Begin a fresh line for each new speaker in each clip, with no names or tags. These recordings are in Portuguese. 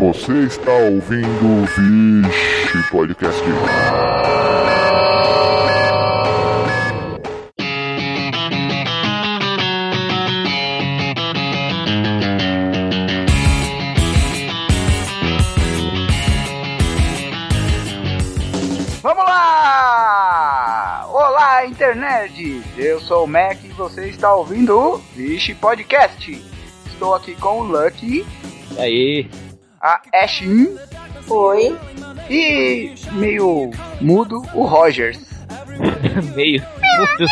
Você está ouvindo o Vixe Podcast.
Vamos lá! Olá, internet! Eu sou o Mac e você está ouvindo o Vixe Podcast. Estou aqui com o Lucky.
E aí?
A Ashin.
Oi.
E meio mudo, o Rogers.
Meio mudo.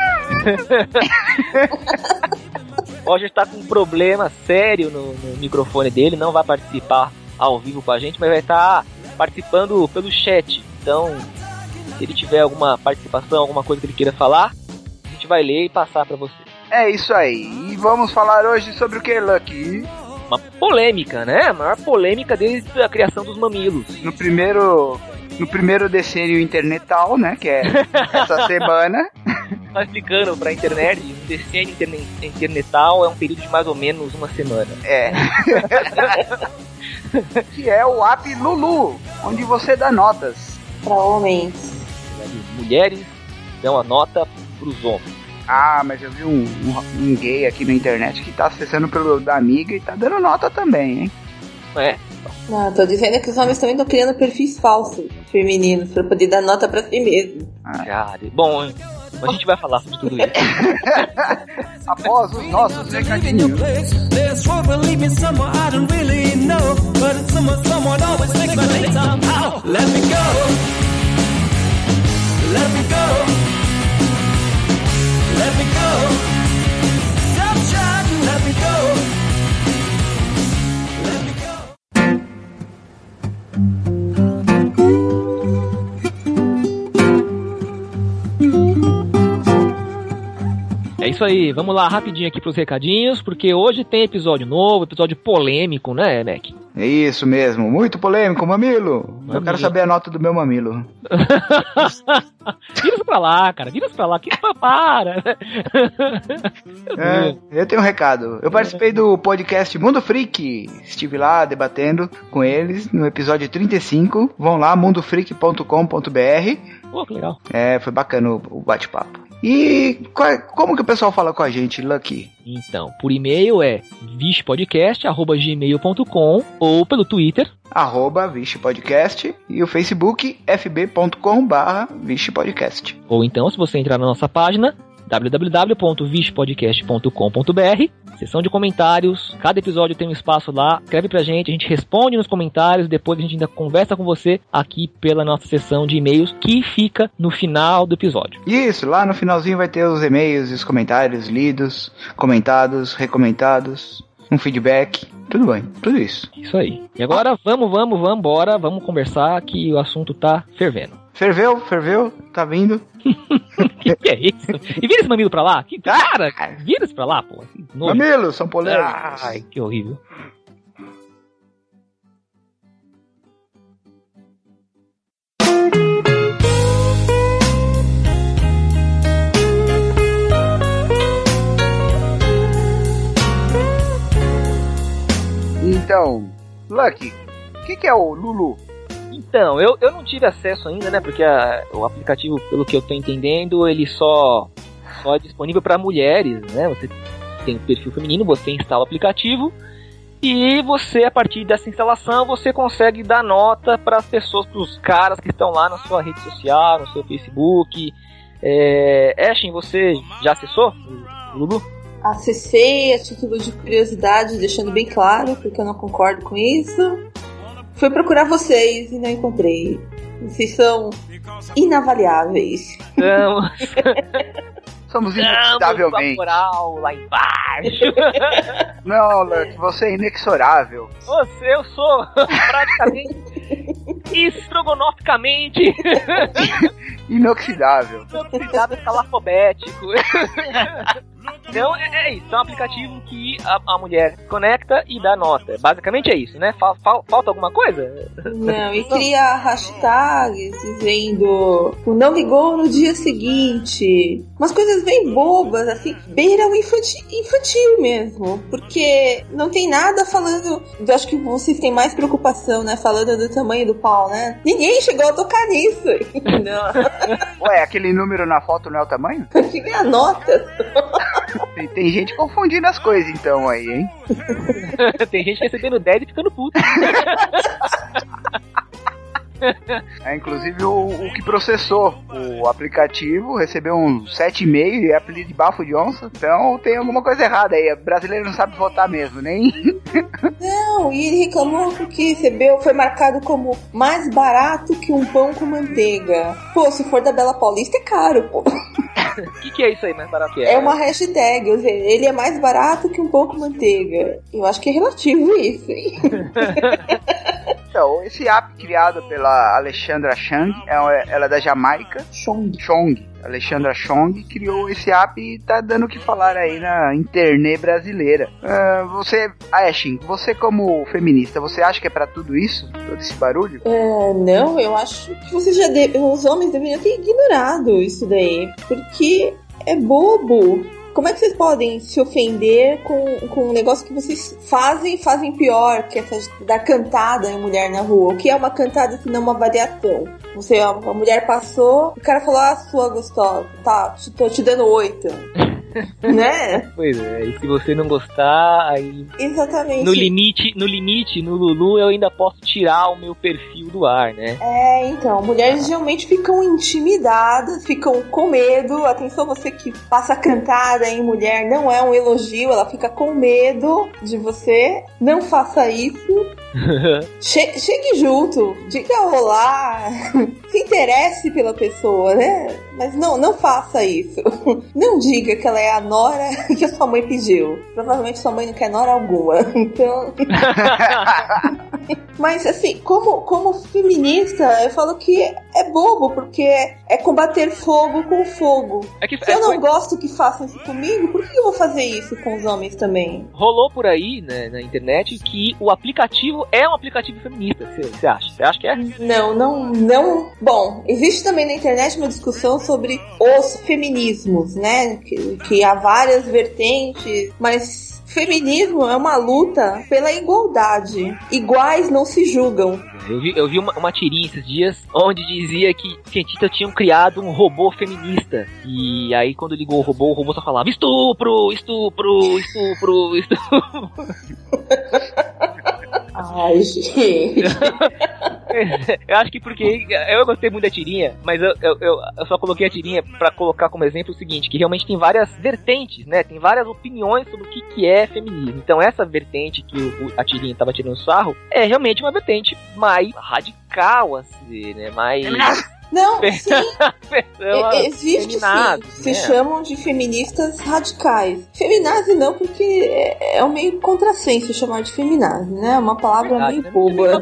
O Rogers tá com um problema sério no microfone dele, não vai participar ao vivo com a gente, mas vai estar participando pelo chat. Então, se ele tiver alguma participação, alguma coisa que ele queira falar, a gente vai ler e passar pra você.
É isso aí. E vamos falar hoje sobre o que, Lucky?
Uma polêmica, né? A maior polêmica desde a criação dos mamilos.
No primeiro decênio internetal, né? Que é essa semana.
Tá explicando pra internet, um decênio internetal é um período de mais ou menos uma semana.
É. Que é o app Lulu, onde você dá notas.
Pra homens.
Mulheres dão a nota pros homens.
Ah, mas eu vi um gay aqui na internet que tá acessando pelo da amiga e tá dando nota também, hein?
É.
Não, tô dizendo que os homens também estão criando perfis falsos femininos pra poder dar nota pra si mesmo.
Cara, bom, a gente vai falar sobre tudo isso.
Após os nossos recadinhos. Let me go. Stop trying, let me go. Let me
É isso aí, vamos lá rapidinho aqui pros recadinhos, porque hoje tem episódio novo, episódio polêmico, né, Mac?
É isso mesmo, muito polêmico, mamilo. Eu quero saber a nota do meu mamilo.
Vira isso pra lá, cara, vira isso pra lá, que para.
Eu tenho um recado. Eu participei do podcast Mundo Freak. Estive lá debatendo com eles no episódio 35. Vão lá, mundofreak.com.br.
Pô, que legal.
É, foi bacana o bate-papo. E como que o pessoal fala com a gente, Lucky?
Então, por e-mail é vichepodcast@gmail.com ou pelo Twitter
@vichepodcast e o Facebook fb.com/vichepodcast.
Ou então, se você entrar na nossa página www.vichepodcast.com.br, seção de comentários, cada episódio tem um espaço lá, escreve pra gente, a gente responde nos comentários, depois a gente ainda conversa com você aqui pela nossa seção de e-mails, que fica no final do episódio.
Isso, lá no finalzinho vai ter os e-mails e os comentários lidos, comentados, recomentados, um feedback, tudo bem, tudo isso.
Isso aí. E agora vamos conversar que o assunto tá fervendo.
Ferveu, tá vindo.
que é isso? E vira esse mamilo pra lá. Cara, vira isso pra lá, pô.
Mamilos são polêmicos.
Ai, que horrível.
Então, Lucky, o que é o Lulu?
Então, eu não tive acesso ainda, né? Porque o aplicativo, pelo que eu tô entendendo, ele só é disponível para mulheres, né? Você tem um perfil feminino, você instala o aplicativo e você, a partir dessa instalação, você consegue dar nota para as pessoas, para os caras que estão lá na sua rede social, no seu Facebook. Ashin, você já acessou o Lulu?
Acessei a título de curiosidade, deixando bem claro, porque eu não concordo com isso. Fui procurar vocês e não encontrei. Vocês são inavaliáveis.
Somos inexoravelmente.
Moral lá embaixo.
Não, Lucky, você é inexorável.
Eu sou praticamente estrogonoficamente
inoxidável.
Inoxidável, calafobético. Então é isso, é um aplicativo que a mulher conecta e dá nota. Basicamente é isso, né? Falta alguma coisa?
Não, e cria hashtags dizendo o não ligou no dia seguinte. Umas coisas bem bobas, assim, beira o infantil mesmo. Porque não tem nada falando. Eu acho que vocês têm mais preocupação, né? Falando do tamanho do pau, né? Ninguém chegou a tocar nisso. Não.
Ué, aquele número na foto não é o tamanho?
Que ganha nota.
Tem gente confundindo as coisas então aí, hein?
Tem gente recebendo 10 e ficando puto.
Inclusive o que processou o aplicativo recebeu um 7,5 e é apelido de bafo de onça. Então tem alguma coisa errada aí. O brasileiro não sabe votar mesmo, nem.
Não, e ele reclamou porque foi marcado como mais barato que um pão com manteiga. Pô, se for da Bela Paulista é caro, pô.
O que é isso aí, mais barato que é?
É uma hashtag, ou seja, ele é mais barato que um pão com manteiga. Eu acho que é relativo isso, hein?
Então, esse app criado pela Alexandra Chang, ela é da Jamaica. Chong. Alexandra Chong criou esse app e tá dando o que falar aí na internet brasileira. Ashin, você como feminista, você acha que é pra tudo isso? Todo esse barulho?
Não, eu acho que os homens deveriam ter ignorado isso daí, porque é bobo. Como é que vocês podem se ofender com um negócio que vocês fazem pior, que é dar cantada em mulher na rua? O que é uma cantada se não uma variação? A mulher passou, o cara falou, sua gostosa, tá, tô te dando 8. Né?
Pois é, e se você não gostar, aí...
Exatamente.
No limite, no Lulu, eu ainda posso tirar o meu perfil do ar, né?
Então, mulheres geralmente ficam intimidadas, ficam com medo. Atenção, você que passa cantada em mulher, não é um elogio, ela fica com medo de você. Não faça isso. Chegue junto, diga olá, se interesse pela pessoa, né? Mas não faça isso. Não diga que ela é a nora que a sua mãe pediu. Provavelmente sua mãe não quer nora alguma. Então... Mas assim, como feminista, eu falo que é bobo, porque é combater fogo com fogo. Se eu não gosto que façam isso comigo, por que eu vou fazer isso com os homens também?
Rolou por aí, né, na internet, que o aplicativo é um aplicativo feminista, você acha? Você acha que é?
Não. Bom, existe também na internet uma discussão sobre os feminismos, né? Que há várias vertentes, mas feminismo é uma luta pela igualdade. Iguais não se julgam.
Eu vi uma tirinha esses dias onde dizia que cientistas tinham criado um robô feminista. E aí quando ligou o robô só falava estupro.
Ai, gente.
Eu acho que porque eu gostei muito da tirinha, mas eu só coloquei a tirinha pra colocar como exemplo o seguinte, que realmente tem várias vertentes, né? Tem várias opiniões sobre o que é feminismo. Então essa vertente que a tirinha tava tirando sarro é realmente uma vertente mais radical, assim, né? Mais...
Não, sim. Existe
feminazi,
sim. Se chamam de feministas radicais. Feminazi não, porque é um meio contrassenso chamar de feminazi, né? É uma palavra meio boba.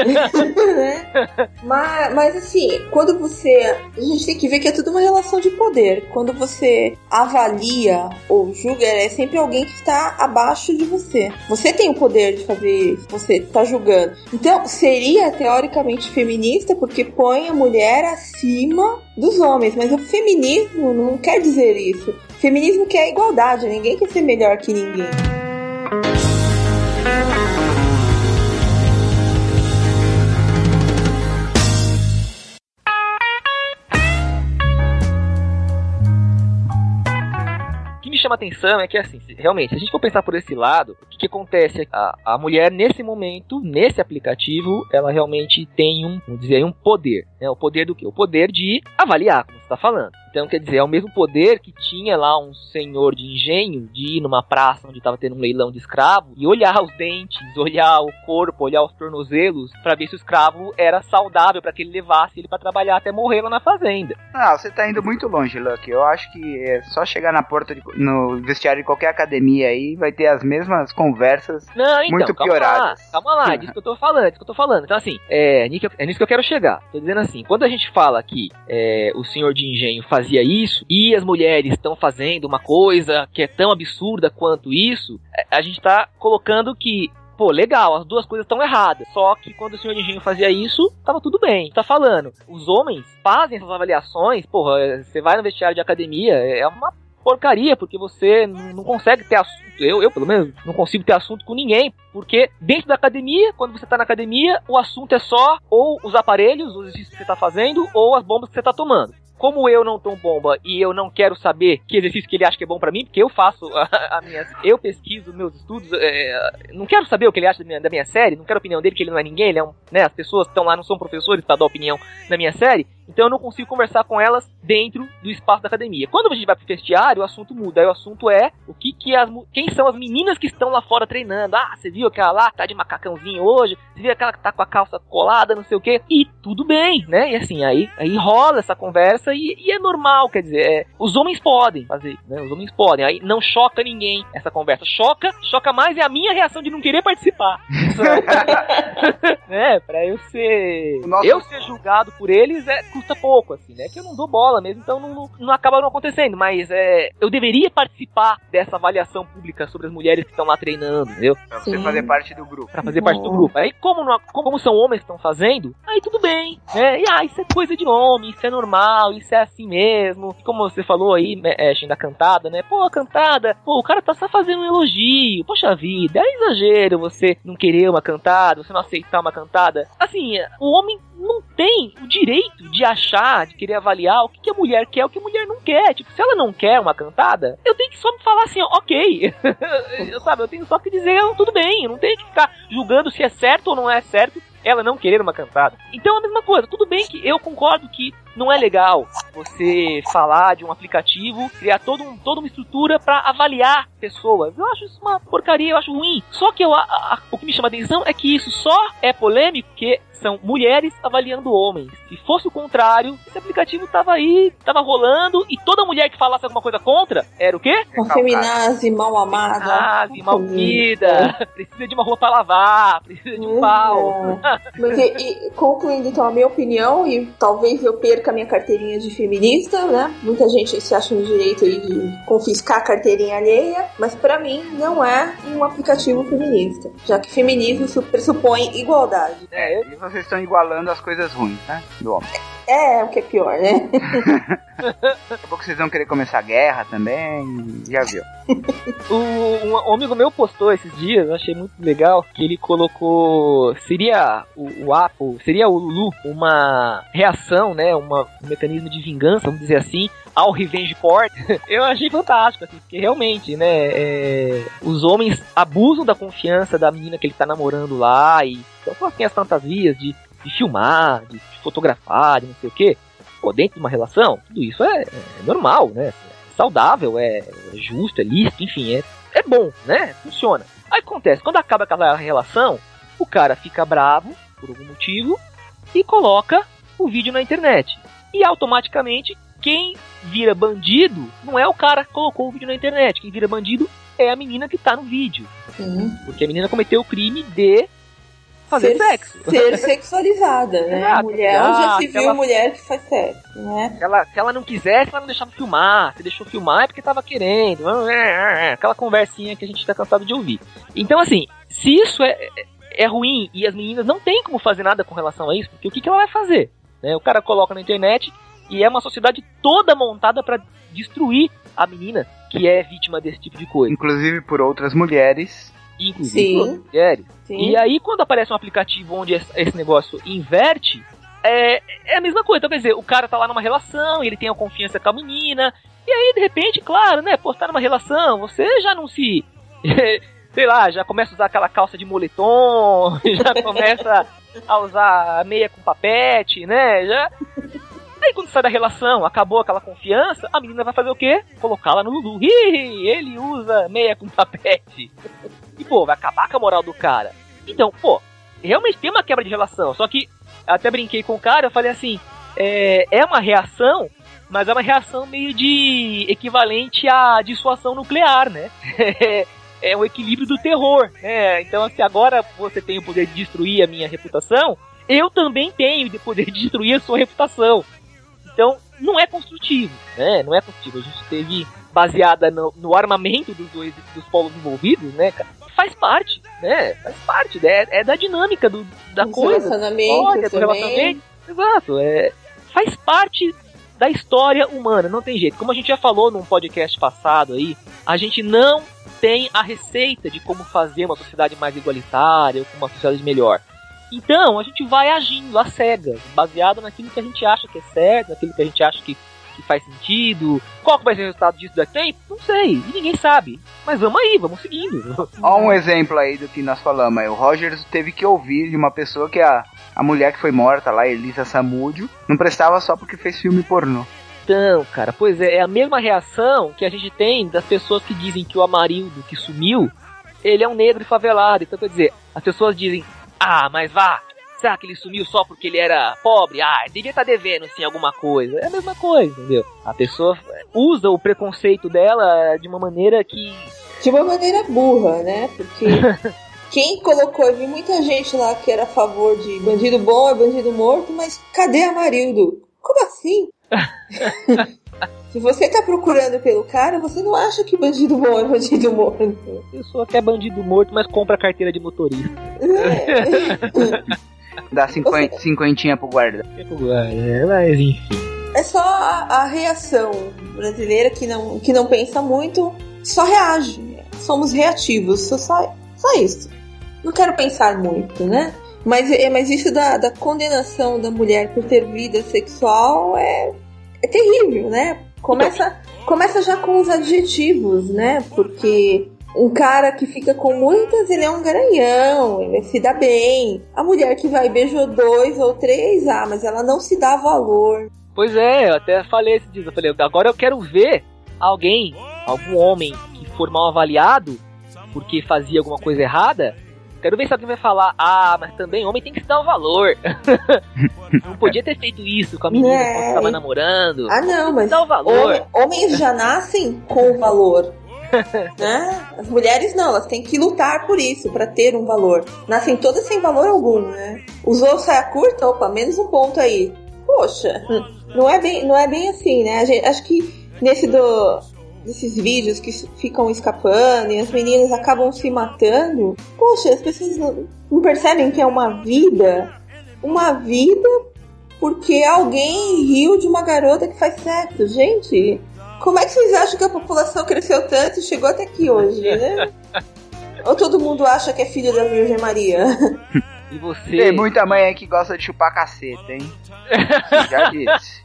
Mas assim, quando a gente tem que ver que é tudo uma relação de poder. Quando você avalia ou julga, é sempre alguém que está abaixo de você. Você tem o poder de fazer isso, você está julgando. Então, seria teoricamente feminista porque põe a mulher acima dos homens, mas o feminismo não quer dizer isso. O feminismo quer igualdade, ninguém quer ser melhor que ninguém.
O que me chama a atenção é que, assim, realmente, se a gente for pensar por esse lado, o que acontece? A mulher, nesse momento, nesse aplicativo, ela realmente tem um poder, né? O poder do quê? O poder de avaliar, como você está falando. Então, quer dizer, é o mesmo poder que tinha lá um senhor de engenho de ir numa praça onde estava tendo um leilão de escravo e olhar os dentes, olhar o corpo, olhar os tornozelos para ver se o escravo era saudável para que ele levasse ele para trabalhar até morrer lá na fazenda.
Você tá indo muito longe, Lucky. Eu acho que é só chegar na porta no vestiário de qualquer academia aí vai ter as mesmas conversas muito pioradas.
Calma lá, é disso que eu tô falando. Então, assim, é nisso que eu quero chegar. Tô dizendo assim, quando a gente fala que o senhor de engenho fazia isso, e as mulheres estão fazendo uma coisa que é tão absurda quanto isso, a gente tá colocando que, pô, legal, as duas coisas estão erradas. Só que quando o senhor de engenho fazia isso, tava tudo bem. Tá falando, os homens fazem essas avaliações, porra, você vai no vestiário de academia, é uma porcaria, porque você não consegue ter assunto. Eu, pelo menos, não consigo ter assunto com ninguém, porque dentro da academia, quando você tá na academia, o assunto é só ou os aparelhos, os exercícios que você tá fazendo, ou as bombas que você tá tomando. Como eu não tomo bomba e eu não quero saber que exercício que ele acha que é bom pra mim, porque eu faço eu pesquiso meus estudos, não quero saber o que ele acha da minha série, não quero a opinião dele, que ele não é ninguém, ele é as pessoas que estão lá não são professores pra dar opinião na minha série, então eu não consigo conversar com elas dentro do espaço da academia. Quando a gente vai pro vestiário, o assunto muda, aí o assunto é quem são as meninas que estão lá fora treinando. Ah, você viu aquela lá, tá de macacãozinho hoje, você viu aquela que tá com a calça colada, não sei o quê, e tudo bem, né, e assim, aí rola essa conversa. E é normal, quer dizer, os homens podem fazer, né? Os homens podem, aí não choca ninguém essa conversa. Choca mais é a minha reação de não querer participar. Né? Pra eu ser julgado por eles custa pouco, assim, né? Que eu não dou bola mesmo, então não acaba não acontecendo, mas eu deveria participar dessa avaliação pública sobre as mulheres que estão lá treinando, entendeu?
Pra você fazer parte do grupo.
Pra fazer parte do grupo. Aí como são homens que estão fazendo, aí tudo bem, né? E isso é coisa de homem, isso é normal, isso é assim mesmo. Como você falou aí, da cantada, né? Pô, a cantada, o cara tá só fazendo um elogio. Poxa vida, é exagero você não querer uma cantada, você não aceitar uma cantada. Assim, o homem não tem o direito de achar, de querer avaliar o que a mulher quer, o que a mulher não quer. Tipo, se ela não quer uma cantada, eu tenho que só me falar assim, ó, ok. Eu tenho só que dizer, tudo bem, eu não tenho que ficar julgando se é certo ou não é certo ela não querer uma cantada. Então é a mesma coisa, tudo bem que eu concordo que não é legal você falar de um aplicativo, criar toda uma estrutura pra avaliar pessoas. Eu acho isso uma porcaria, eu acho ruim. Só que o que me chama a atenção é que isso só é polêmico porque são mulheres avaliando homens. Se fosse o contrário, esse aplicativo tava aí, tava rolando, e toda mulher que falasse alguma coisa contra, era o quê?
Uma feminazi mal amada.
Mal comida, precisa de uma roupa pra lavar, precisa de um pau.
Mas, concluindo então a minha opinião, e talvez eu perca a minha carteirinha de feminista, né? Muita gente se acha no direito aí de confiscar a carteirinha alheia, mas pra mim não é um aplicativo feminista, já que feminismo pressupõe igualdade.
E vocês estão igualando as coisas ruins, né? Do homem.
O que é pior, né?
Daqui a pouco vocês vão querer começar a guerra também, já viu.
Um amigo meu postou esses dias, eu achei muito legal, que ele colocou, seria o Lulu uma reação, né, um mecanismo de vingança, vamos dizer assim, ao revenge porn. Eu achei fantástico, assim, porque realmente, né, os homens abusam da confiança da menina que ele tá namorando lá, e então tem as fantasias de filmar, de fotografar, de não sei o que. Pô, dentro de uma relação, tudo isso é normal, né? É saudável, é justo, é lícito, enfim, é bom, né? Funciona. Aí acontece, quando acaba aquela relação, o cara fica bravo, por algum motivo, e coloca o vídeo na internet. E automaticamente, quem vira bandido não é o cara que colocou o vídeo na internet. Quem vira bandido é a menina que tá no vídeo. Porque a menina cometeu o crime de fazer sexo.
Ser sexualizada, né? A mulher, já se viu mulher que faz sexo, né?
Se ela não quisesse, ela não deixava filmar. Se deixou filmar é porque tava querendo. Aquela conversinha que a gente tá cansado de ouvir. Então, assim, se isso é ruim e as meninas não tem como fazer nada com relação a isso, porque o que ela vai fazer? Né? O cara coloca na internet e é uma sociedade toda montada pra destruir a menina que é vítima desse tipo de coisa.
Inclusive por outras mulheres.
Sim. E aí, quando aparece um aplicativo onde esse negócio inverte, é a mesma coisa. Então, quer dizer, o cara tá lá numa relação, ele tem a confiança com a menina, e aí, de repente, claro, né, pô, tá numa relação, você já não se... sei lá, já começa a usar aquela calça de moletom, já começa a usar a meia com papete, né, já... Aí quando sai da relação, acabou aquela confiança, a menina vai fazer o quê? Colocá-la no Lulu. Ele usa meia com papete. E, pô, vai acabar com a moral do cara. Então, pô, realmente tem uma quebra de relação. Só que, até brinquei com o cara, eu falei assim, é uma reação, mas é uma reação meio de equivalente à dissuasão nuclear, né? é o equilíbrio do terror, né? Então, se agora você tem o poder de destruir a minha reputação, eu também tenho o poder de destruir a sua reputação. Então, não é construtivo, né? Não é construtivo. A gente teve baseada no armamento dos polos envolvidos, né, cara? Faz parte, né? Faz parte, né? É da dinâmica da coisa. Do relacionamento. Exato, faz parte da história humana, não tem jeito. Como a gente já falou num podcast passado aí, a gente não tem a receita de como fazer uma sociedade mais igualitária, ou uma sociedade melhor. Então, a gente vai agindo às cegas, baseado naquilo que a gente acha que é certo, naquilo que a gente acha que faz sentido. Qual que vai ser o resultado disso daqui? Não sei, e ninguém sabe. Mas vamos aí, vamos seguindo.
Ó um exemplo aí do que nós falamos aí. O Rogers teve que ouvir de uma pessoa que a mulher que foi morta lá, Elisa Samúdio, não prestava só porque fez filme pornô.
Então, cara, pois é a mesma reação que a gente tem das pessoas que dizem que o Amarildo que sumiu, ele é um negro favelado. Então, quer dizer, as pessoas dizem, mas vá, será que ele sumiu só porque ele era pobre? Devia estar devendo sim alguma coisa. É a mesma coisa, entendeu? A pessoa usa o preconceito dela de uma maneira que...
De uma maneira burra, né? Porque quem colocou, eu vi muita gente lá que era a favor de bandido bom é bandido morto, mas cadê Amarildo? Como assim? Se você tá procurando pelo cara, você não acha que bandido bom é bandido morto.
A pessoa quer bandido morto, mas compra carteira de motorista.
Dá cinquentinha pro guarda.
Mas enfim.
É só a reação brasileira que não pensa muito, só reage. Somos reativos, só isso. Não quero pensar muito, né? Mas isso da condenação da mulher por ter vida sexual é terrível, né? Começa já com os adjetivos, né? Porque um cara que fica com muitas, ele é um garanhão, ele se dá bem. A mulher que vai beijou 2 ou 3, mas ela não se dá valor.
Pois é, eu até falei esses dias, agora eu quero ver algum homem que for mal avaliado porque fazia alguma coisa errada. Quero ver se alguém vai falar, mas também homem tem que se dar o valor. Não podia ter feito isso com a menina que estava namorando.
Não, mas
dá o valor.
Homens já nascem com valor. Né? As mulheres não, elas têm que lutar por isso, pra ter um valor. Nascem todas sem valor algum, né? Usou saia curta, menos um ponto aí. Poxa, não é bem assim, né? Acho que desses vídeos que ficam escapando e as meninas acabam se matando, poxa, as pessoas não percebem que é uma vida porque alguém riu de uma garota que faz sexo. Gente, como é que vocês acham que a população cresceu tanto e chegou até aqui hoje, né? Ou todo mundo acha que é filho da Virgem Maria?
E você...
Tem muita mãe aí que gosta de chupar caceta, hein? Já disse.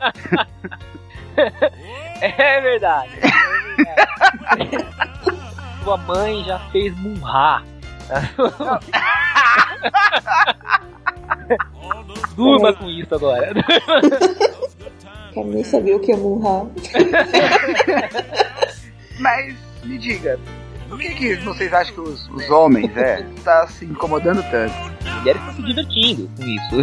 É verdade. Sua mãe já fez murrar. Durma com isso agora.
Quero nem saber o que é murrar.
Mas me diga, por que vocês acham que os homens tá se incomodando tanto?
Mulheres estão se divertindo com isso.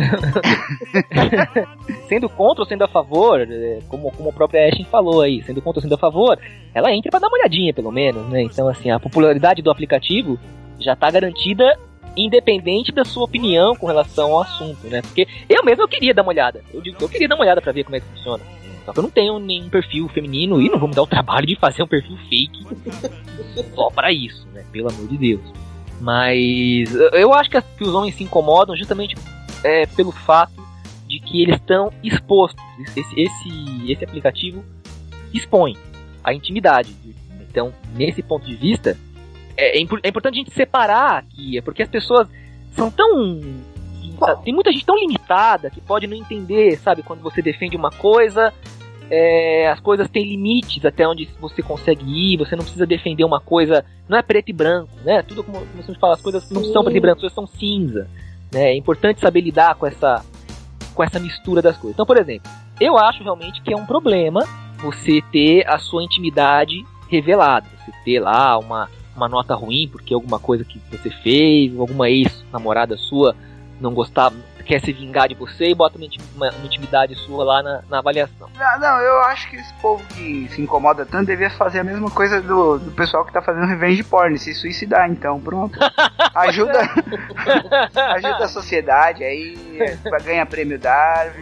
Sendo contra ou sendo a favor, como a própria Ashley falou aí, sendo contra ou sendo a favor, ela entra pra dar uma olhadinha, pelo menos, né? Então, assim, a popularidade do aplicativo já tá garantida independente da sua opinião com relação ao assunto, né? Porque eu queria dar uma olhada. Eu queria dar uma olhada pra ver como é que funciona. Só que eu não tenho nenhum perfil feminino e não vou me dar o trabalho de fazer um perfil fake só pra isso, né? Pelo amor de Deus. Mas eu acho que os homens se incomodam justamente pelo fato de que eles estão expostos. Esse aplicativo expõe a intimidade. Então, nesse ponto de vista, é importante a gente separar aqui, porque as pessoas são tão... Tem muita gente tão limitada que pode não entender, sabe? Quando você defende uma coisa, as coisas têm limites até onde você consegue ir, você não precisa defender uma coisa, não é preto e branco, né? Tudo como você fala, as coisas não são preto e branco, as coisas são cinza, né? É importante saber lidar com essa mistura das coisas. Então, por exemplo, eu acho realmente que é um problema você ter a sua intimidade revelada, você ter lá uma nota ruim porque alguma coisa que você fez, alguma ex-namorada sua não gostava, quer se vingar de você e bota uma intimidade sua lá na avaliação.
Não, eu acho que esse povo que se incomoda tanto devia fazer a mesma coisa do pessoal que tá fazendo revenge porn, se suicidar, então, pronto. Ajuda a sociedade, aí ganha prêmio Darwin.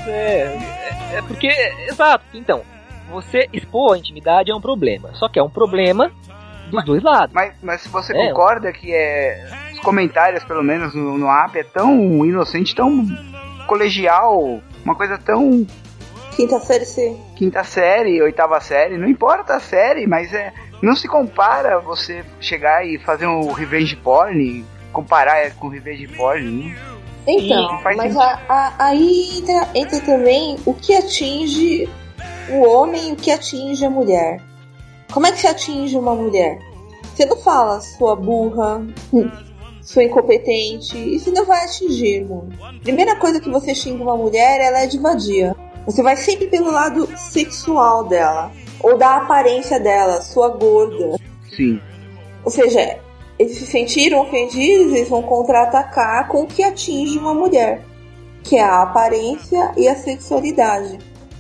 É porque, exato, então, você expor a intimidade é um problema, só que é um problema dos dois lados.
Mas se você concorda que os comentários, pelo menos no app, é tão inocente, tão colegial, uma coisa tão...
Quinta série, oitava série, não importa a série, mas não se compara você chegar e fazer um revenge porn, comparar com revenge porn, né? Então, mas aí entra também o que atinge o homem e o que atinge a mulher. Como é que se atinge uma mulher? Você não fala sua burra, sua incompetente, isso não vai atingir, irmão. Primeira coisa que você xinga uma mulher, ela é de vadia. Você vai sempre pelo lado sexual dela, ou da aparência dela, sua gorda.
Sim.
Ou seja, eles se sentiram ofendidos, eles vão contra-atacar com o que atinge uma mulher, que é a aparência e a sexualidade.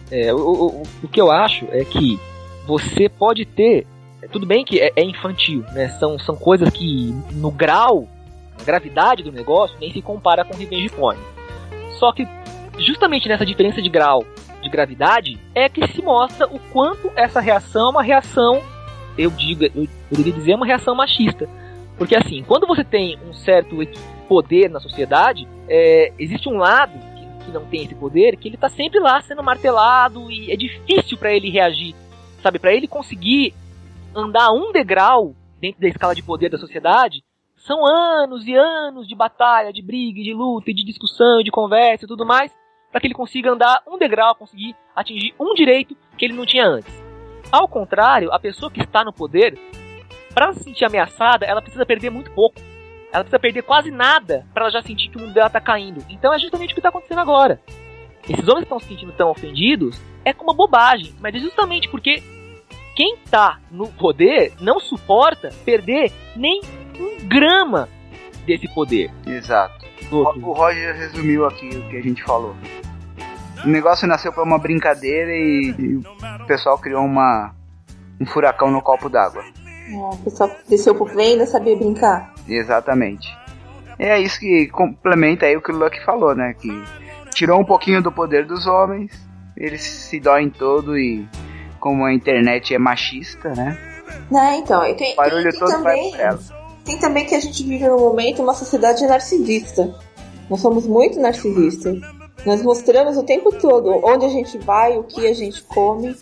O que eu acho é que você pode ter... Tudo bem que é infantil, né? São coisas que no grau, na gravidade do negócio, nem se compara com revenge porn. Só que justamente nessa diferença de grau de gravidade é que se mostra o quanto essa reação é uma reação, eu poderia dizer, uma reação machista. Porque assim, quando você tem um certo poder na sociedade, existe um lado que não tem esse poder, que ele tá sempre lá sendo martelado e é difícil para ele reagir. Sabe, para ele conseguir andar um degrau dentro da escala de poder da sociedade, são anos e anos de batalha, de briga, de luta, de discussão, de conversa e tudo mais, para que ele consiga andar um degrau, conseguir atingir um direito que ele não tinha antes. Ao contrário, a pessoa que está no poder, para se sentir ameaçada, ela precisa perder muito pouco. Ela precisa perder quase nada para ela já sentir que o mundo dela está caindo. Então é justamente o que está acontecendo agora. Esses homens que estão se sentindo tão ofendidos é com uma bobagem, mas é justamente porque quem tá no poder não suporta perder nem um grama desse poder.
Exato. O Roger resumiu aqui o que a gente falou. O negócio nasceu para uma brincadeira e o pessoal criou um furacão no copo d'água.
O pessoal desceu pro play e ainda sabia brincar.
Exatamente. É isso que complementa aí o que o Lucky falou, né? Que tirou um pouquinho do poder dos homens, eles se doem todo e... Como a internet é machista, né?
Então, tem
todo
também,
vai pra ela.
Tem também que a gente vive no momento uma sociedade narcisista. Nós somos muito narcisistas. Nós mostramos o tempo todo onde a gente vai, o que a gente come,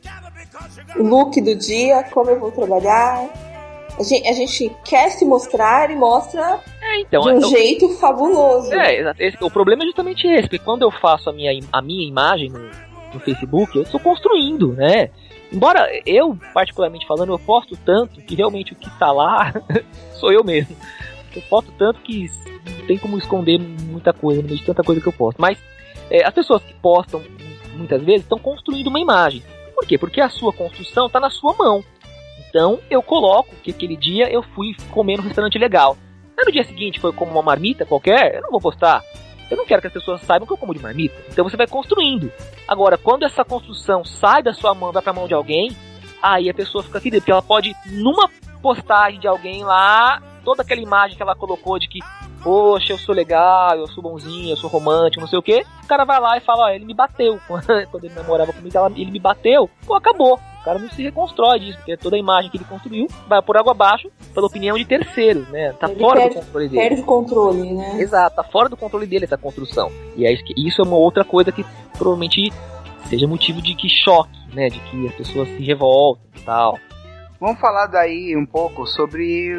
o look do dia, como eu vou trabalhar. A gente quer se mostrar e mostra de um jeito fabuloso.
O problema é justamente esse, porque quando eu faço a minha imagem no Facebook, eu estou construindo, né? Embora eu, particularmente falando, eu posto tanto que realmente o que tá lá sou eu mesmo. Eu posto tanto que não tem como esconder muita coisa, no meio de tanta coisa que eu posto. Mas as pessoas que postam, muitas vezes, estão construindo uma imagem. Por quê? Porque a sua construção tá na sua mão. Então eu coloco que aquele dia eu fui comer num restaurante legal. Mas no dia seguinte foi como uma marmita qualquer, eu não vou postar. Eu não quero que as pessoas saibam que eu como de marmita. Então você vai construindo. Agora, quando essa construção sai da sua mão e vai pra mão de alguém, aí a pessoa fica ferida, porque ela pode, numa postagem de alguém lá, toda aquela imagem que ela colocou de que, poxa, eu sou legal, eu sou bonzinho, eu sou romântico, não sei o que, o cara vai lá e fala, ele me bateu. Quando ele namorava comigo, ele me bateu. Pô, acabou. O cara não se reconstrói disso, porque toda a imagem que ele construiu vai por água abaixo pela opinião de terceiros, né? Tá fora do controle dele.
Perde o controle, né?
Exato, tá fora do controle dele essa construção. E isso é uma outra coisa que provavelmente seja motivo de que choque, né? De que as pessoas se revoltam e tal.
Vamos falar daí um pouco sobre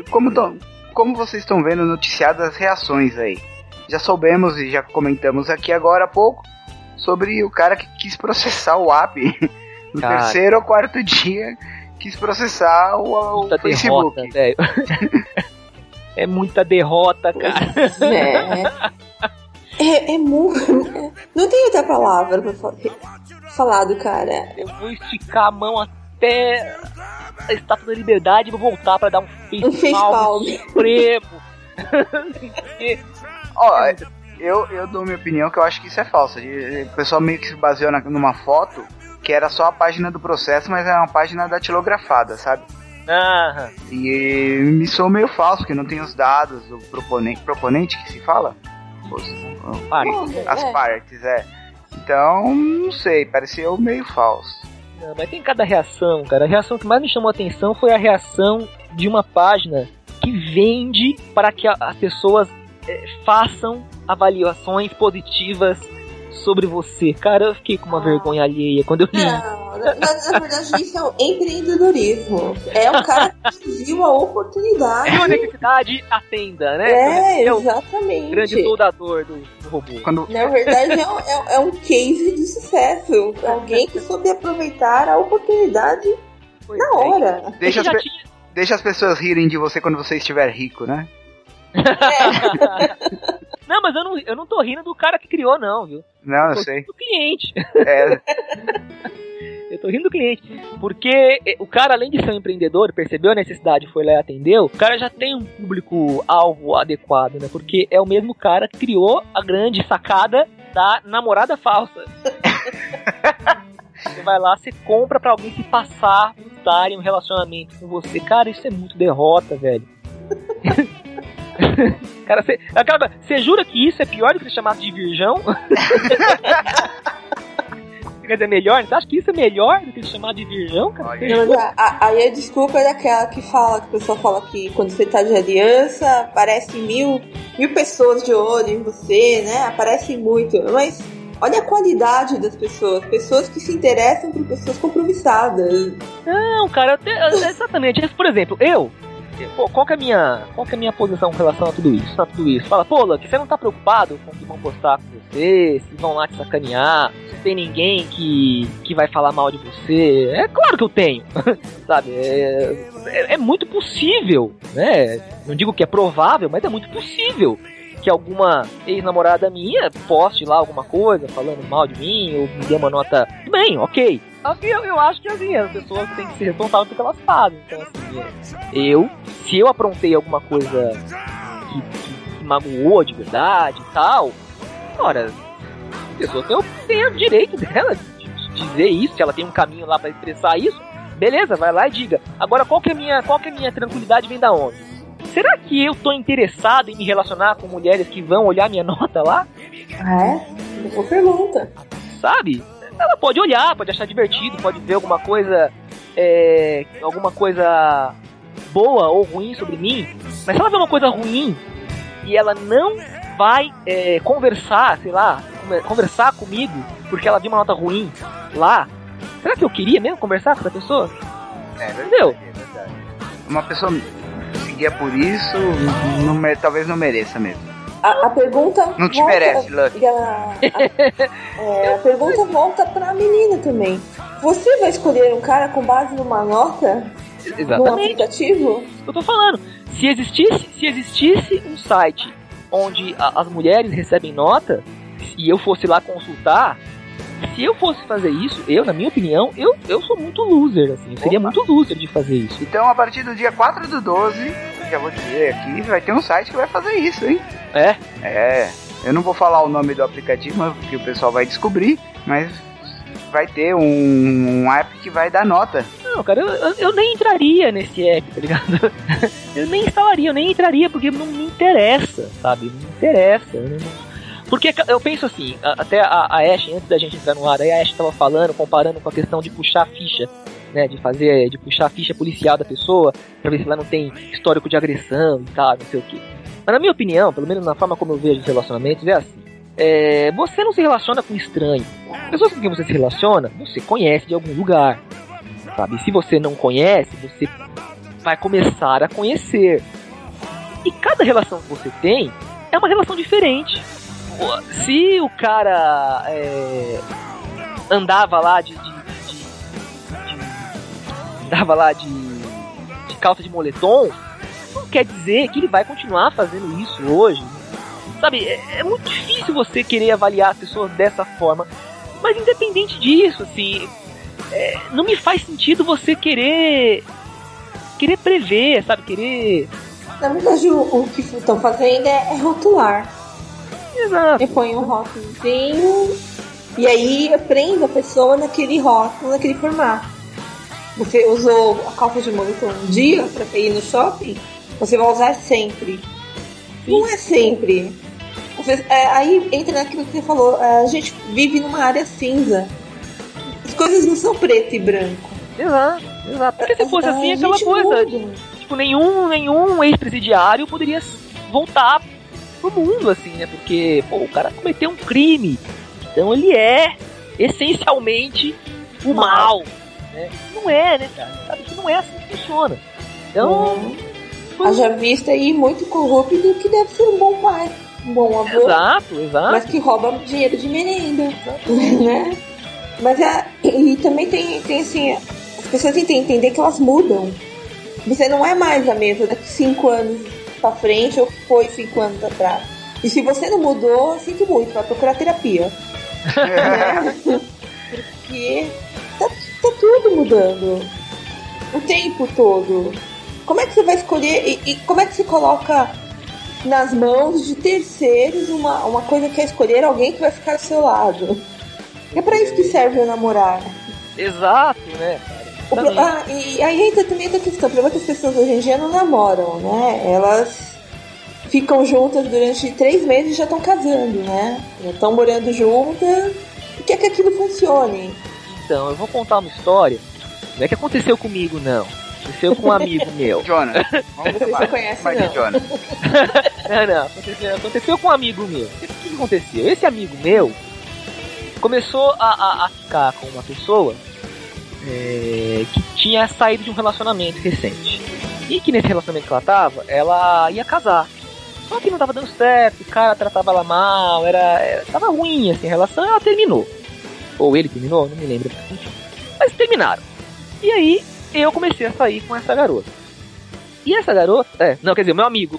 como vocês estão vendo noticiado as reações aí. Já soubemos e já comentamos aqui agora há pouco sobre o cara que quis processar o app. No terceiro ou quarto dia, quis processar o Facebook.
Derrota, é muita derrota, cara.
É muito... Não tem outra palavra pra falar do cara.
Eu vou esticar a mão até a Estátua da Liberdade e vou voltar pra dar um face palm supremo.
Eu dou minha opinião que eu acho que isso é falso. O pessoal meio que se baseou numa foto que era só a página do processo, mas era uma página datilografada, sabe?
Aham.
E me soou meio falso, porque não tem os dados do proponente que se fala? As partes, Então, não sei, pareceu meio falso.
Não, mas tem cada reação, cara. A reação que mais me chamou a atenção foi a reação de uma página que vende para que as pessoas façam avaliações positivas sobre você. Cara, eu fiquei com uma vergonha alheia quando eu li.
Não, na verdade isso é um empreendedorismo. É um cara que viu a oportunidade.
É uma necessidade, atenda, né?
Exatamente.
O grande soldador do robô.
Na verdade é um case de sucesso. Alguém que soube aproveitar a oportunidade na hora.
Deixa as pessoas rirem de você quando você estiver rico, né?
Não, mas eu não tô rindo do cara que criou, não, viu?
Não, eu sei.
Eu tô rindo do cliente.
É.
Eu tô rindo do cliente. Porque o cara, além de ser um empreendedor, percebeu a necessidade, foi lá e atendeu, o cara já tem um público-alvo adequado, né? Porque é o mesmo cara que criou a grande sacada da namorada falsa. Você vai lá, você compra pra alguém se passar, estar em um relacionamento com você. Cara, isso é muito derrota, velho. Cara, você jura que isso é pior do que ser chamado de virgão? Quer dizer, melhor? Você acha que isso é melhor do que ser chamado de virgão, cara?
Aí a desculpa é daquela que o pessoal fala que quando você tá de aliança, aparece mil pessoas de olho em você, né? Aparece muito, mas olha a qualidade das pessoas que se interessam por pessoas compromissadas.
Não, cara, exatamente. Por exemplo, qual que é a minha posição com relação a tudo isso? Fala, pô, Lucky, você não tá preocupado com o que vão postar com você, se vão lá te sacanear, se tem ninguém que vai falar mal de você? É claro que eu tenho, sabe? É muito possível, né? Não digo que é provável, mas é muito possível que alguma ex-namorada minha poste lá alguma coisa falando mal de mim, ou me dê uma nota. Tudo bem, ok. Eu acho que assim, as pessoas têm que ser responsáveis pelo que elas fazem. Então, assim, se eu aprontei alguma coisa que magoou de verdade e tal, ora, a pessoa tem o direito dela de dizer isso, se ela tem um caminho lá pra expressar isso, beleza, vai lá e diga. Agora, qual que é a minha tranquilidade vem da onde? Será que eu tô interessado em me relacionar com mulheres que vão olhar minha nota lá?
Boa pergunta.
Sabe? Ela pode olhar, pode achar divertido, pode ver alguma coisa boa ou ruim sobre mim, mas se ela vê uma coisa ruim e ela não vai conversar comigo porque ela viu uma nota ruim lá, será que eu queria mesmo conversar com essa pessoa? Entendeu?
É verdade. Uma pessoa seguir por isso, talvez não mereça mesmo.
A pergunta
não te merece, Lucky.
A pergunta volta pra menina também. Você vai escolher um cara com base numa nota?
Exatamente.
No aplicativo?
Eu tô falando. Se existisse um site onde as mulheres recebem nota, e eu fosse lá consultar, se eu fosse fazer isso, na minha opinião, eu sou muito loser, assim. Eu seria muito loser de fazer isso.
Então, a partir do dia 4/12, já vou dizer aqui, vai ter um site que vai fazer isso, hein? Eu não vou falar o nome do aplicativo, porque o pessoal vai descobrir, mas vai ter um app que vai dar nota.
Não, cara, eu nem entraria nesse app, tá ligado? Eu nem instalaria, eu nem entraria, porque não me interessa, sabe? Não me interessa. Porque eu penso assim, até a Ash, antes da gente entrar no ar, aí a Ash tava comparando com a questão de puxar a ficha, né? De puxar a ficha policial da pessoa, pra ver se ela não tem histórico de agressão e tal, não sei o quê. Mas na minha opinião, pelo menos na forma como eu vejo os relacionamentos, é assim. Você não se relaciona com estranho. Pessoas com quem você se relaciona, você conhece de algum lugar, sabe? Se você não conhece, você vai começar a conhecer. E cada relação que você tem é uma relação diferente. Se o cara andava lá de calça de moletom, não quer dizer que ele vai continuar fazendo isso hoje. Sabe, é muito difícil você querer avaliar as pessoas dessa forma. Mas independente disso, assim, não me faz sentido você querer prever, sabe, querer...
Na verdade, o que estão fazendo é rotular.
Exato.
E põe um rótulozinho e aí prende a pessoa naquele rótulo, naquele formato. Você usou a calça de moletom um dia pra ir no shopping, você vai usar sempre. Não é sempre. Aí entra naquilo que você falou, a gente vive numa área cinza. As coisas não são preto e branco.
Exato. Porque se fosse assim, aquela coisa. Tipo, nenhum ex-presidiário poderia voltar pro mundo, assim, né? Porque, pô, o cara cometeu um crime. Então ele é essencialmente o mal. Né? Não é, né, cara? Sabe que não é assim que funciona. Então.
Haja vista aí muito corrupto que deve ser um bom pai, um bom avô.
Exato.
Mas que rouba dinheiro de merenda. Né? Mas e também tem assim, as pessoas têm que entender que elas mudam. Você não é mais a mesma daqui 5 anos pra frente ou foi 5 anos atrás. E se você não mudou, sinto muito, vai procurar terapia. Né? Porque tá tudo mudando. O tempo todo. Como é que você vai escolher e como é que você coloca nas mãos de terceiros uma coisa que é escolher alguém que vai ficar ao seu lado? É pra isso que serve o namorar.
Exato, né?
E aí entra também a questão, porque muitas pessoas hoje em dia não namoram, né? Elas ficam juntas durante 3 meses e já estão casando, né? Já estão morando juntas e quer que aquilo funcione.
Então, eu vou contar uma história. Não é que aconteceu comigo, não. Aconteceu com um amigo meu.
Jonas.
Você conhece, não?
Jonas.
Não. Aconteceu com um amigo meu. O que aconteceu? Esse amigo meu começou a ficar com uma pessoa que tinha saído de um relacionamento recente. E que nesse relacionamento que ela tava, ela ia casar. Só que não tava dando certo, o cara tratava ela mal, tava ruim assim a relação, e ela terminou. Ou ele terminou, não me lembro. Mas terminaram. E aí, eu comecei a sair com essa garota. E essa garota... não, quer dizer, meu amigo.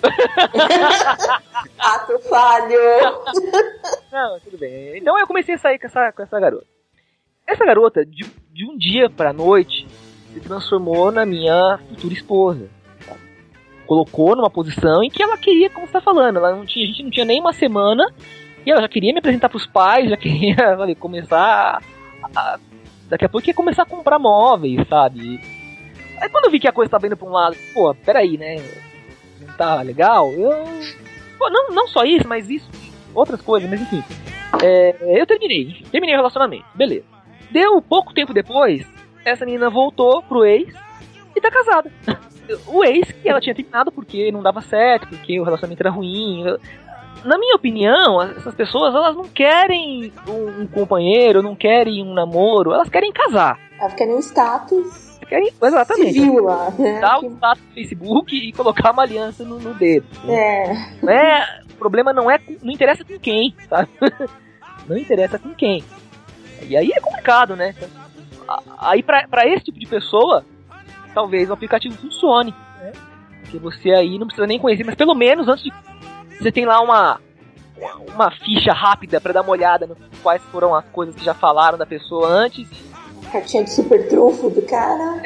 Ato falho.
Não, tudo bem. Então eu comecei a sair com essa garota. Essa garota, de um dia pra noite, se transformou na minha futura esposa. Sabe? Colocou numa posição em que ela queria, como você tá falando, a gente não tinha nem uma semana, e ela já queria me apresentar pros pais, já queria, sabe, começar daqui a pouco ia começar a comprar móveis, sabe? Aí quando eu vi que a coisa tava indo pra um lado, pô, peraí, né? Não tá legal, Pô, não só isso, mas isso, outras coisas, mas enfim. Eu terminei o relacionamento, beleza. Deu pouco tempo depois, essa menina voltou pro ex e tá casada. O ex que ela tinha terminado porque não dava certo, porque o relacionamento era ruim. Na minha opinião, essas pessoas, elas não querem um companheiro, não querem um namoro, elas querem casar.
Elas querem um status.
Exatamente.
Civil lá, né?
Dar o status no Facebook e colocar uma aliança no dedo. O problema não interessa com quem, sabe? Não interessa com quem. E aí é complicado, né? Aí pra esse tipo de pessoa, talvez o aplicativo funcione, né? Porque você aí não precisa nem conhecer, mas pelo menos antes de... Você tem lá uma ficha rápida pra dar uma olhada no quais foram as coisas que já falaram da pessoa antes.
Cartinha de super trunfo do cara.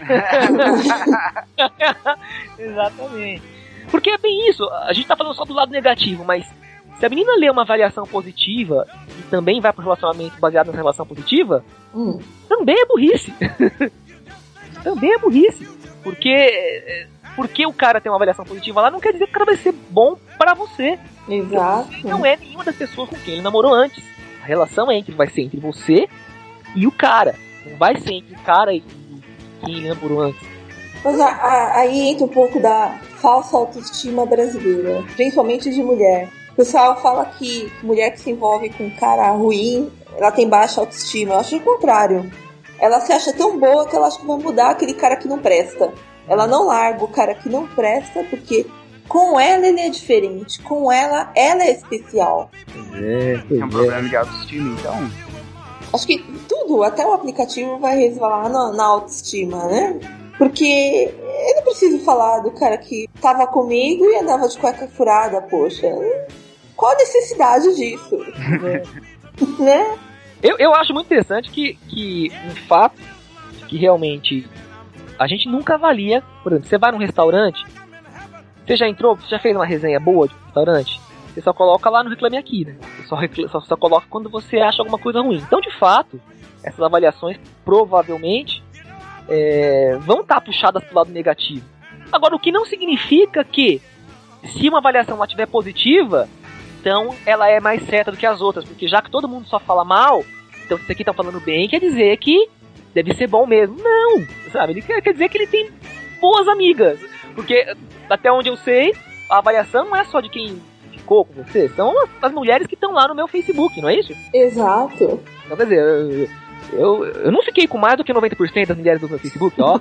Exatamente. Porque é bem isso, a gente tá falando só do lado negativo, mas se a menina lê uma avaliação positiva e também vai pro relacionamento baseado nessa relação positiva, também é burrice. Também é burrice. Porque o cara tem uma avaliação positiva lá, não quer dizer que o cara vai ser bom pra você.
Exato.
Você não é nenhuma das pessoas com quem ele namorou antes. A relação vai ser entre você e o cara. Não vai ser entre o cara e quem ele namorou antes.
Mas aí entra um pouco da falsa autoestima brasileira, principalmente de mulher. O pessoal fala que mulher que se envolve com um cara ruim, ela tem baixa autoestima. Eu acho o contrário. Ela se acha tão boa que ela acha que vai mudar aquele cara que não presta. Ela não larga o cara que não presta, porque com ela ele é diferente. Com ela é especial.
É um problema de autoestima, então.
Acho que tudo, até o aplicativo vai resvalar na autoestima, né? Porque eu não preciso falar do cara que tava comigo e andava de cueca furada, poxa. Qual a necessidade disso? Né?
Eu acho muito interessante que um fato que realmente a gente nunca avalia. Por exemplo, você vai num restaurante, você já entrou, você já fez uma resenha boa de restaurante? Você só coloca lá no Reclame Aqui, né? Você só coloca quando você acha alguma coisa ruim. Então, de fato, essas avaliações provavelmente vão estar puxadas pro lado negativo. Agora, o que não significa que, se uma avaliação lá estiver positiva, então ela é mais certa do que as outras, porque já que todo mundo só fala mal, então se isso aqui tá falando bem, quer dizer que deve ser bom mesmo. Não, sabe? Ele quer dizer que ele tem boas amigas, porque até onde eu sei, a avaliação não é só de quem ficou com você, são as mulheres que estão lá no meu Facebook, não é isso?
Exato.
Então, quer dizer, eu não fiquei com mais do que 90% das mulheres do meu Facebook, ó.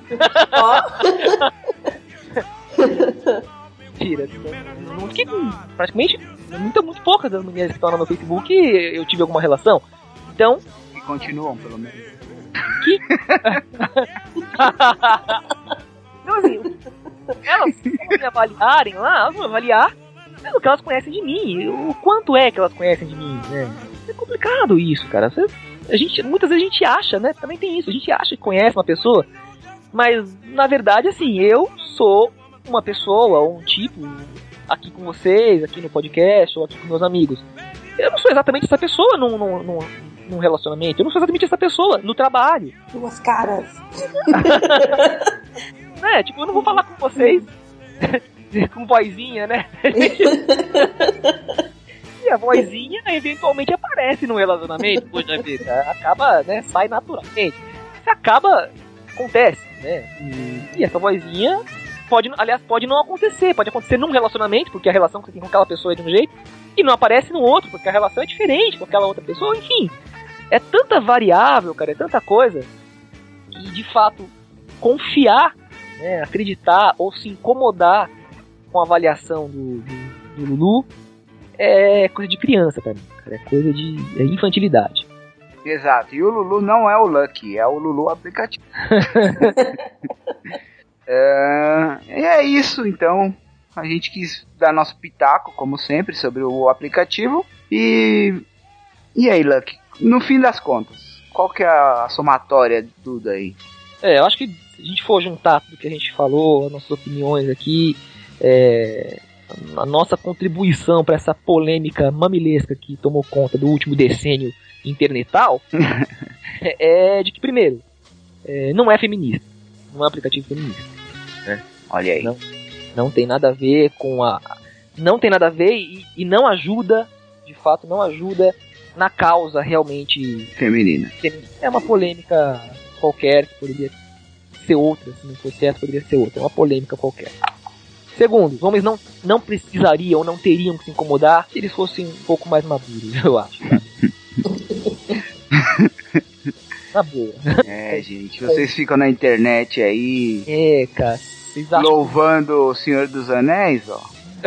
Mentira, não fiquei com praticamente muito poucas das mulheres que estão no meu Facebook eu tive alguma relação. Então.
E continuam, pelo menos.
Que? Então, assim, elas me avaliarem lá, elas vão avaliar pelo que elas conhecem de mim. O quanto é que elas conhecem de mim, né? É complicado isso, cara. Muitas vezes a gente acha, né? Também tem isso, a gente acha que conhece uma pessoa, mas na verdade, assim, eu sou uma pessoa ou um tipo aqui com vocês, aqui no podcast ou aqui com meus amigos. Eu não sou exatamente essa pessoa num relacionamento, eu não sou exatamente essa pessoa no trabalho.
Duas caras.
Tipo, eu não vou falar com vocês com vozinha, né? E a vozinha eventualmente aparece no relacionamento, poxa vida, acaba, né, sai naturalmente. Acontece, né? E essa vozinha pode não acontecer, pode acontecer num relacionamento, porque a relação que você tem com aquela pessoa é de um jeito, e não aparece no outro, porque a relação é diferente com aquela outra pessoa, enfim. É tanta variável, cara, é tanta coisa, que de fato confiar, né, acreditar ou se incomodar com a avaliação do Lulu é coisa de criança pra mim, cara, é coisa de infantilidade.
Exato, e o Lulu não é o Lucky, é o Lulu aplicativo. E é isso, então. A gente quis dar nosso pitaco, como sempre, sobre o aplicativo. E aí, Lucky, no fim das contas, qual que é a somatória de tudo aí?
Eu acho que se a gente for juntar tudo que a gente falou, as nossas opiniões aqui, a nossa contribuição para essa polêmica mamilesca que tomou conta do último decênio internetal, é de que, primeiro, não é feminista, não é um aplicativo feminista.
Olha aí.
Não tem nada a ver com não tem nada a ver e não ajuda, de fato, não ajuda na causa realmente
feminina.
É uma polêmica qualquer, que poderia ser outra, se não fosse certo, poderia ser outra. É uma polêmica qualquer. Segundo, os homens não precisariam ou não teriam que se incomodar se eles fossem um pouco mais maduros, eu acho. Na boa.
Gente, vocês ficam na internet aí.
Cara.
Louvando o Senhor dos Anéis, ó.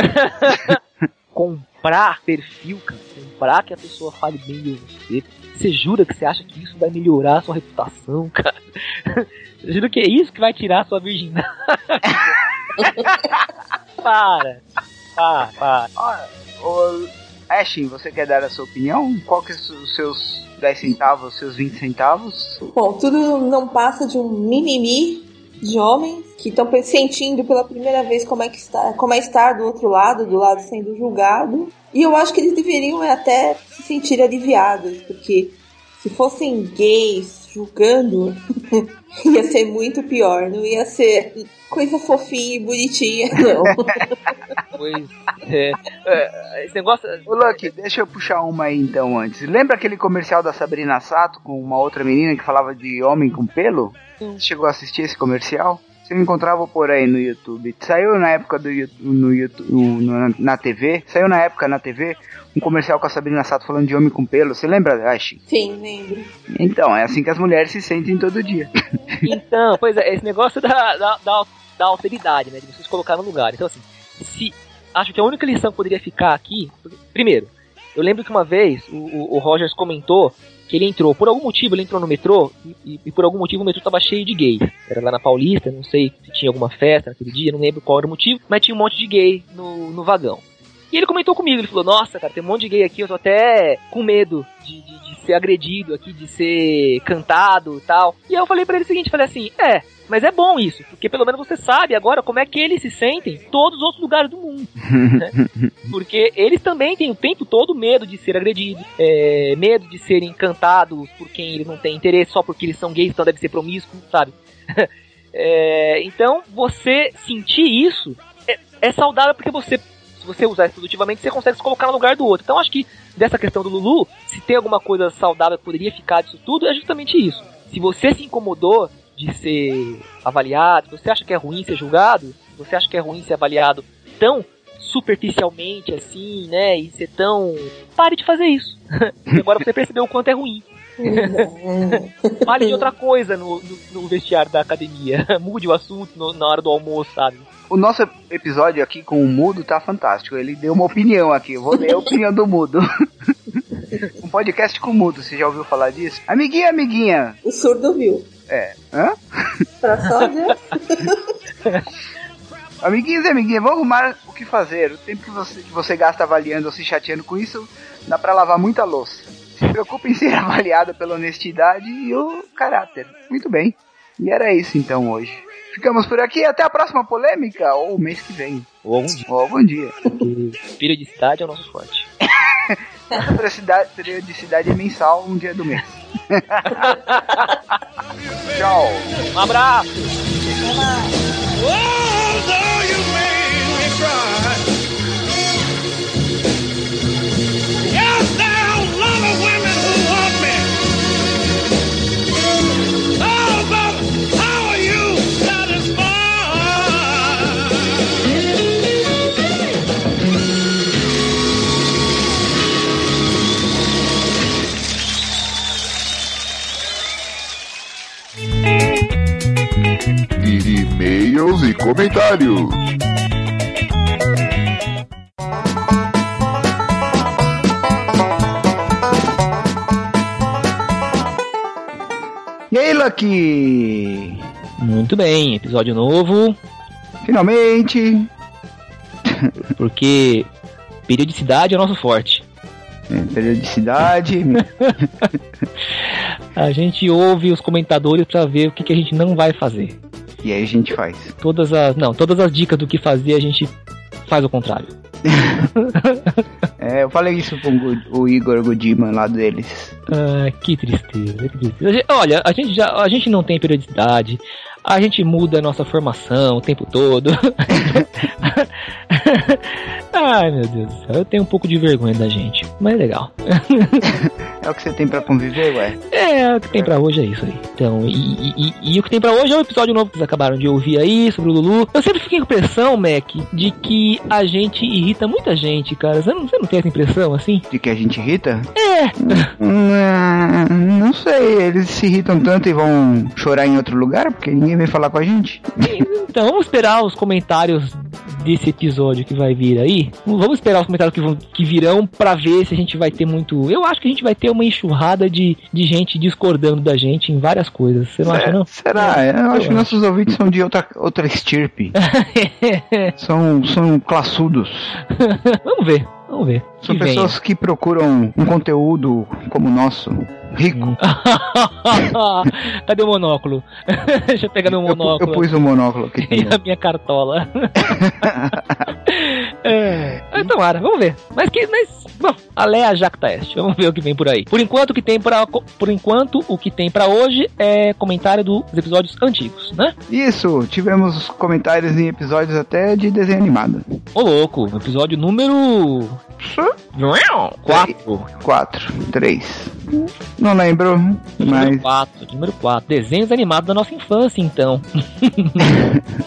Comprar perfil, cara. Comprar que a pessoa fale bem de você. Você jura que você acha que isso vai melhorar a sua reputação, cara? Você jura que é isso que vai tirar a sua virgindade? Para.
Ashin, você quer dar a sua opinião? Qual que é os seus 10 centavos, os seus 20 centavos?
Bom, tudo não passa de um mimimi de homens que estão sentindo pela primeira vez como é estar do outro lado, do lado sendo julgado. E eu acho que eles deveriam até se sentir aliviados, porque se fossem gays julgando, ia ser muito pior, não ia ser coisa fofinha e bonitinha, não.
Pois esse negócio...
Ô Lucky, deixa eu puxar uma aí então antes. Lembra aquele comercial da Sabrina Sato com uma outra menina que falava de homem com pelo? Você chegou a assistir esse comercial? Se eu encontrar, vou pôr aí no YouTube. Saiu na época na TV. Saiu na época na TV um comercial com a Sabrina Sato falando de homem com pelo. Você lembra, Ashi?
Sim, lembro.
Então, é assim que as mulheres se sentem todo dia.
Então, pois é, esse negócio da alteridade, né? De vocês colocar no lugar. Então, assim, acho que a única lição que poderia ficar aqui... Primeiro, eu lembro que uma vez o Rogers comentou que ele entrou, por algum motivo ele entrou no metrô e por algum motivo o metrô tava cheio de gays. Era lá na Paulista, não sei se tinha alguma festa naquele dia, não lembro qual era o motivo, mas tinha um monte de gay no vagão. E ele comentou comigo, ele falou, nossa, cara, tem um monte de gay aqui, eu tô até com medo de ser agredido aqui, de ser cantado e tal. E aí eu falei pra ele o seguinte, falei assim, mas é bom isso, porque pelo menos você sabe agora como é que eles se sentem em todos os outros lugares do mundo. Né? Porque eles também têm o tempo todo medo de ser agredidos, medo de serem cantados por quem eles não têm interesse, só porque eles são gays, então deve ser promíscuo, sabe? Então, você sentir isso é saudável porque se você usar isso produtivamente, você consegue se colocar no lugar do outro. Então, acho que dessa questão do Lulu, se tem alguma coisa saudável que poderia ficar disso tudo, é justamente isso. Se você se incomodou de ser avaliado, se você acha que é ruim ser julgado, se você acha que é ruim ser avaliado tão superficialmente assim, né, e ser tão... Pare de fazer isso. Agora você percebeu o quanto é ruim. Fale de outra coisa no vestiário da academia. Mude o assunto na hora do almoço, sabe?
O nosso episódio aqui com o Mudo tá fantástico. Ele deu uma opinião aqui. Eu vou ler a opinião do Mudo. Um podcast com o Mudo, você já ouviu falar disso? Amiguinha.
O surdo viu.
Hã?
Pra só ver.
Amiguinhos e amiguinhas, vamos arrumar o que fazer. O tempo que você gasta avaliando ou se chateando com isso, dá pra lavar muita louça. Se preocupe em ser avaliado pela honestidade e o caráter. Muito bem. E era isso então hoje. Ficamos por aqui, até a próxima polêmica, ou o mês que vem.
Ou algum dia.
Ou algum dia.
Periodicidade é o nosso forte.
Periodicidade é mensal, um dia do mês. Tchau.
Um abraço.
E-mails e comentários.
E aí, Lucky?
Muito bem, episódio novo.
Finalmente.
Porque periodicidade é o nosso forte.
Periodicidade.
A gente ouve os comentadores pra ver o que a gente não vai fazer.
E aí a gente faz.
Todas as dicas do que fazer a gente faz o contrário.
Eu falei isso com o Igor Goodman lá deles.
Que tristeza. Olha, a gente não tem periodicidade. A gente muda a nossa formação o tempo todo. Ai, meu Deus do céu. Eu tenho um pouco de vergonha da gente, mas é legal.
É o que você tem pra conviver, ué?
O que tem pra hoje é isso aí. Então, e o que tem pra hoje é o episódio novo que vocês acabaram de ouvir aí, sobre o Lulu. Eu sempre fiquei com a impressão, Mac, de que a gente irrita muita gente, cara. Você não tem essa impressão, assim?
De que a gente irrita? Não sei, eles se irritam tanto e vão chorar em outro lugar, porque ninguém vem falar com a gente.
Então, vamos esperar os comentários desse episódio que vai vir aí. Vamos esperar os comentários que virão pra ver se a gente vai ter muito... Eu acho que a gente vai ter uma enxurrada de gente discordando da gente em várias coisas. Você não acha, não?
Será? Eu acho que nossos ouvintes são de outra estirpe. São classudos.
Vamos ver.
São pessoas que procuram um conteúdo como o nosso, rico.
Cadê o monóculo? Deixa eu pegar meu monóculo.
Eu pus o monóculo aqui também.
E a minha cartola. Então, vamos ver. Mas bom, alea jacta est. Vamos ver o que vem por aí. Por enquanto, o que tem pra hoje é comentário dos episódios antigos, né?
Isso, tivemos comentários em episódios até de desenho animado.
Ô, louco, episódio número... 4.
3. Não lembro, mas...
Número 4. Desenhos animados da nossa infância, então.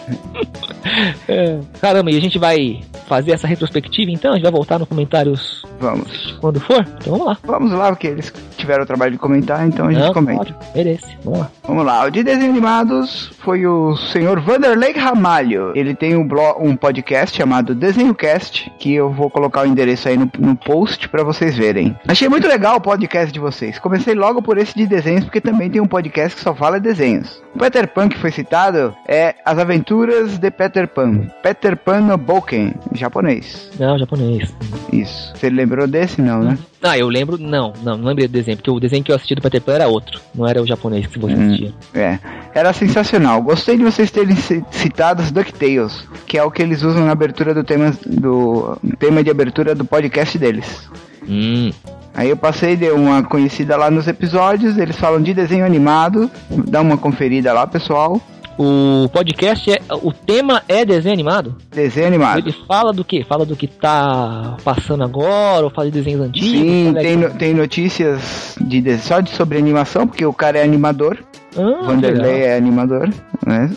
Caramba, e a gente vai fazer essa retrospectiva, então? A gente vai voltar nos comentários
Vamos.
Quando for? Então vamos lá.
Vamos lá, porque eles tiveram o trabalho de comentar, então a gente comenta.
Pode. Merece. Vamos lá.
Vamos lá. O de desenhos animados foi o senhor Vanderlei Ramalho. Ele tem um podcast chamado DesenhoCast, que eu vou colocar o endereço aí no post pra vocês verem. Achei muito legal o podcast de vocês. Comecei logo por esse de desenhos, porque também tem um podcast que só fala desenhos. O Peter Pan que foi citado é As Aventuras de Peter Pan. Peter Pan no Boken, japonês.
Não, japonês.
Isso. Você lembrou desse? Não, né?
Ah, eu lembro... Não lembrei do desenho, porque o desenho que eu assisti do Peter Pan era outro. Não era o japonês que você assistia.
Era sensacional. Gostei de vocês terem citado os DuckTales, que é o que eles usam na abertura do tema de abertura do podcast deles. Aí eu passei, dei uma conhecida lá nos episódios, eles falam de desenho animado, dá uma conferida lá, pessoal.
O podcast o tema é desenho animado?
Desenho animado.
Ele fala do quê? Fala do que tá passando agora, ou fala de desenhos antigos?
Sim, tem notícias só sobre animação, porque o cara é animador. Vanderlei é animador, né?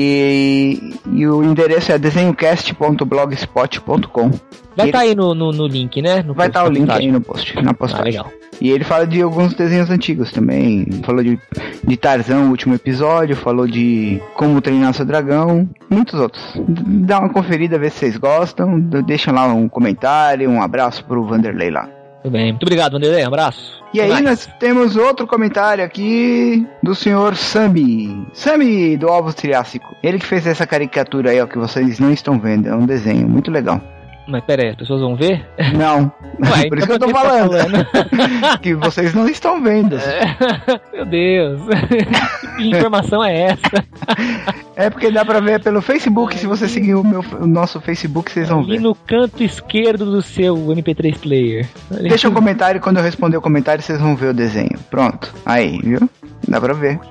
E o endereço é desenhocast.blogspot.com.
Vai estar aí no link, né?
Vai estar o link aí no post, na postagem.
Legal.
E ele fala de alguns desenhos antigos também. Falou de Tarzan, o último episódio. Falou de Como Treinar Seu Dragão. Muitos outros. Dá uma conferida, vê se vocês gostam. Deixa lá um comentário, um abraço pro Vanderlei lá.
Tudo bem. Muito obrigado, Vanderlei. Um abraço.
E aí nós temos outro comentário aqui do senhor Sami do Ovos Triássico. Ele que fez essa caricatura aí, ó, que vocês não estão vendo. É um desenho muito legal.
Mas pera aí, as pessoas vão ver?
Não.
Ué,
por isso que eu tô falando. Que vocês não estão vendo.
Meu Deus. Que informação é essa?
É porque dá pra ver pelo Facebook. Se você seguir o nosso Facebook, vocês vão ver.
E no canto esquerdo do seu MP3 player.
Deixa um comentário, quando eu responder o comentário, vocês vão ver o desenho. Pronto. Aí, viu? Dá pra ver.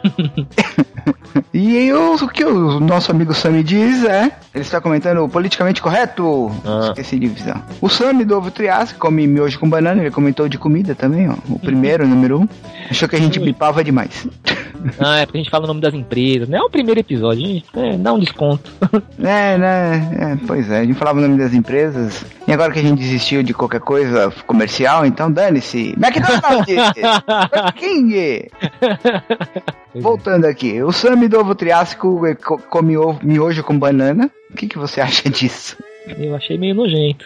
E o que o nosso amigo Sami diz ele está comentando o politicamente correto. Esqueci de avisar. O Sami do Ovo Triássico come miojo com banana. Ele comentou de comida também, ó. O primeiro, número 1. Achou que a gente bipava demais.
É porque a gente fala o nome das empresas, né? É o primeiro episódio, gente. Dá um desconto.
Pois é, a gente falava o nome das empresas. E agora que a gente desistiu de qualquer coisa comercial, então dane-se. McDonald's! King! Voltando aqui, o Sami do Ovo Triássico come miojo com banana. O que você acha disso?
Eu achei meio nojento.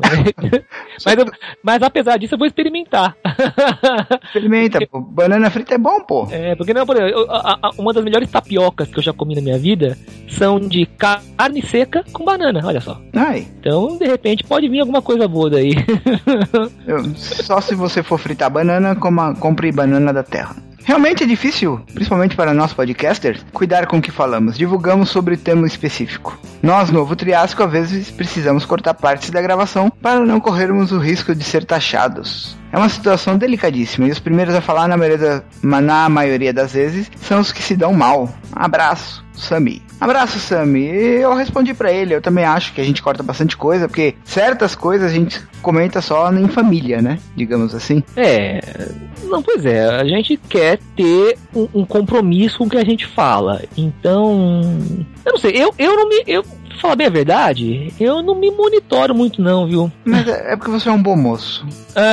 Mas apesar disso, eu vou experimentar.
Experimenta, pô. Banana frita é bom, pô.
Porque não, por exemplo, uma das melhores tapiocas que eu já comi na minha vida são de carne seca com banana, olha só.
Ai.
Então, de repente, pode vir alguma coisa boa daí.
Só se você for fritar banana, compre banana da terra. Realmente é difícil, principalmente para nós podcasters, cuidar com o que falamos. Divulgamos sobre tema específico. Nós, no Ovo Triássico, às vezes precisamos cortar partes da gravação para não corrermos o risco de ser taxados. É uma situação delicadíssima e os primeiros a falar, na maioria das vezes, são os que se dão mal. Abraço, Sami. Abraço, Sami. Eu respondi pra ele, eu também acho que a gente corta bastante coisa, porque certas coisas a gente comenta só em família, né? Digamos assim.
Não, pois é, a gente quer ter um compromisso com o que a gente fala. Então, eu não sei, eu pra falar bem a verdade, eu não me monitoro muito não, viu?
Mas é porque você é um bom moço.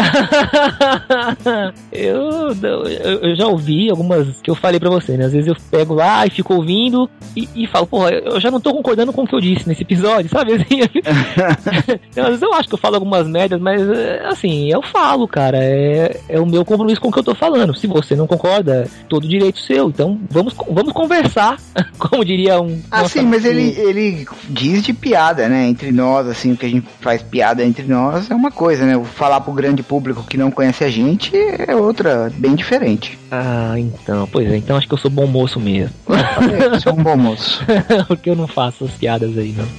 Eu já ouvi algumas que eu falei pra você, né? Às vezes eu pego lá e fico ouvindo e falo, porra, eu já não tô concordando com o que eu disse nesse episódio, sabe? Assim, às vezes eu acho que eu falo algumas merdas, mas assim, eu falo, cara, é o meu compromisso com o que eu tô falando. Se você não concorda, todo direito seu. Então vamos conversar, como diria um...
sim, mas ele diz de piada, né? Entre nós, assim, o que a gente faz piada entre nós é uma coisa, né? Falar pro grande público que não conhece a gente é outra, bem diferente.
Então, pois é, então acho que eu sou bom moço mesmo.
Eu sou um bom moço.
Porque eu não faço as piadas aí, não.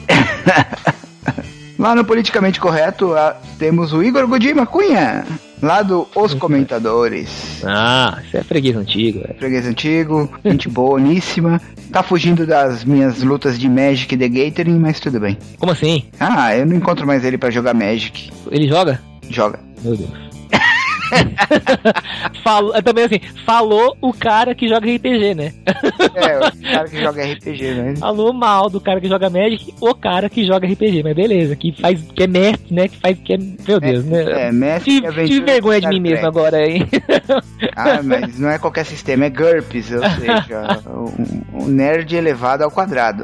Lá no Politicamente Correto, temos o Igor Godima Cunha, lá do Os Comentadores.
Isso é freguês antigo.
Freguês antigo, gente boníssima. Tá fugindo das minhas lutas de Magic e The Gathering, mas tudo bem.
Como assim?
Eu não encontro mais ele pra jogar Magic.
Ele joga?
Joga.
Meu Deus. Também assim, falou o cara que joga RPG, né?
O cara que joga RPG, né?
Falou mal do cara que joga Magic, o cara que joga RPG, mas beleza, que é mestre, né? Meu Deus, né?
Mestre.
Tive vergonha de mim mesmo agora, hein?
Mas não é qualquer sistema, é GURPS, ou seja, um nerd elevado ao quadrado.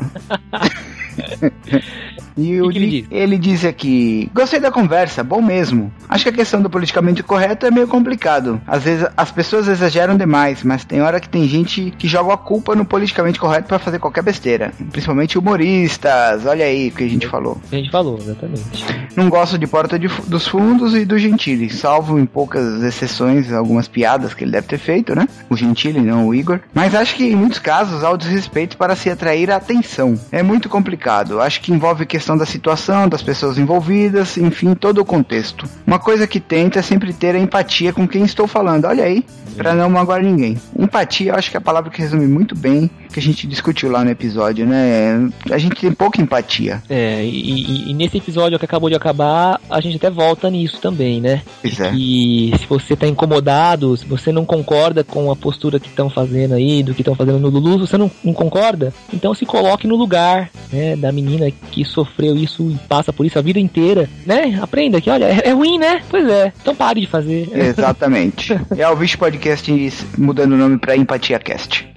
E ele diz aqui: gostei da conversa, bom mesmo. Acho que a questão do politicamente correto é meio complicado. Às vezes as pessoas exageram demais, mas tem hora que tem gente que joga a culpa no politicamente correto pra fazer qualquer besteira. Principalmente humoristas, olha aí o que a gente falou.
A gente falou, exatamente.
Não gosto de Porta dos Fundos e do Gentili, salvo em poucas exceções, algumas piadas que ele deve ter feito, né? O Gentili, não o Igor. Mas acho que em muitos casos há o desrespeito para se atrair a atenção. É muito complicado. Acho que envolve questão da situação, das pessoas envolvidas, enfim, todo o contexto. Uma coisa que tenta é sempre ter a empatia com quem estou falando, olha aí, pra não magoar ninguém. Empatia, eu acho que é a palavra que resume muito bem que a gente discutiu lá no episódio, né? A gente tem pouca empatia.
E nesse episódio que acabou de acabar, a gente até volta nisso também, né?
Pois é.
E se você tá incomodado, se você não concorda com a postura que estão fazendo aí, do que estão fazendo no Lulu, você não concorda, então se coloque no lugar, né, da menina que sofreu isso e passa por isso a vida inteira, né? Aprenda que, olha, é ruim, né? Pois é, então pare de fazer.
Exatamente. É o Vixe Podcast mudando o nome pra Empatia Cast.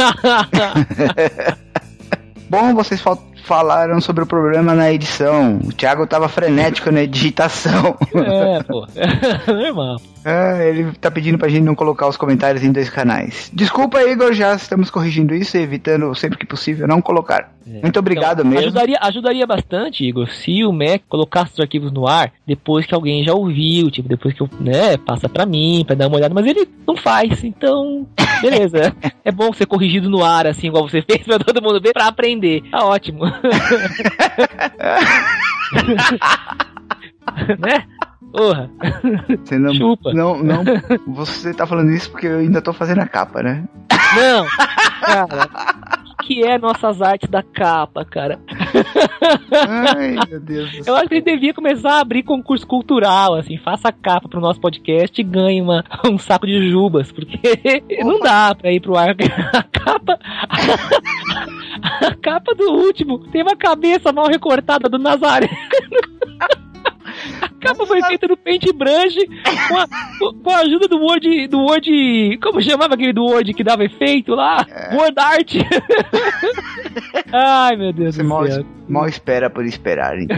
Bom, vocês falaram sobre o problema na edição. O Thiago tava frenético na digitação.
Pô. Normal.
Ele tá pedindo pra gente não colocar os comentários em 2 canais. Desculpa, Igor, já estamos corrigindo isso, evitando sempre que possível não colocar. Muito obrigado
então,
mesmo.
Ajudaria bastante, Igor, se o Mac colocasse os arquivos no ar depois que alguém já ouviu, tipo, depois que eu, passa pra mim, pra dar uma olhada, mas ele não faz, então, beleza. É bom ser corrigido no ar, assim, igual você fez, pra todo mundo ver, pra aprender. Tá ótimo. Né? Porra.
Você não,
chupa.
Não, você tá falando isso porque eu ainda tô fazendo a capa, né?
Não, cara. Que é nossas artes da capa, cara.
Ai, meu Deus do céu.
Eu acho que a gente devia começar a abrir concurso cultural, assim, faça a capa pro nosso podcast e ganhe um saco de jubas, porque não dá pra ir pro ar. A capa do último tem uma cabeça mal recortada do Nazaré. A capa foi feita no Paintbrush com a ajuda do Word. Como chamava aquele do Word que dava efeito lá? Word Art. Ai, meu Deus do céu.
Mal espera por esperar, hein?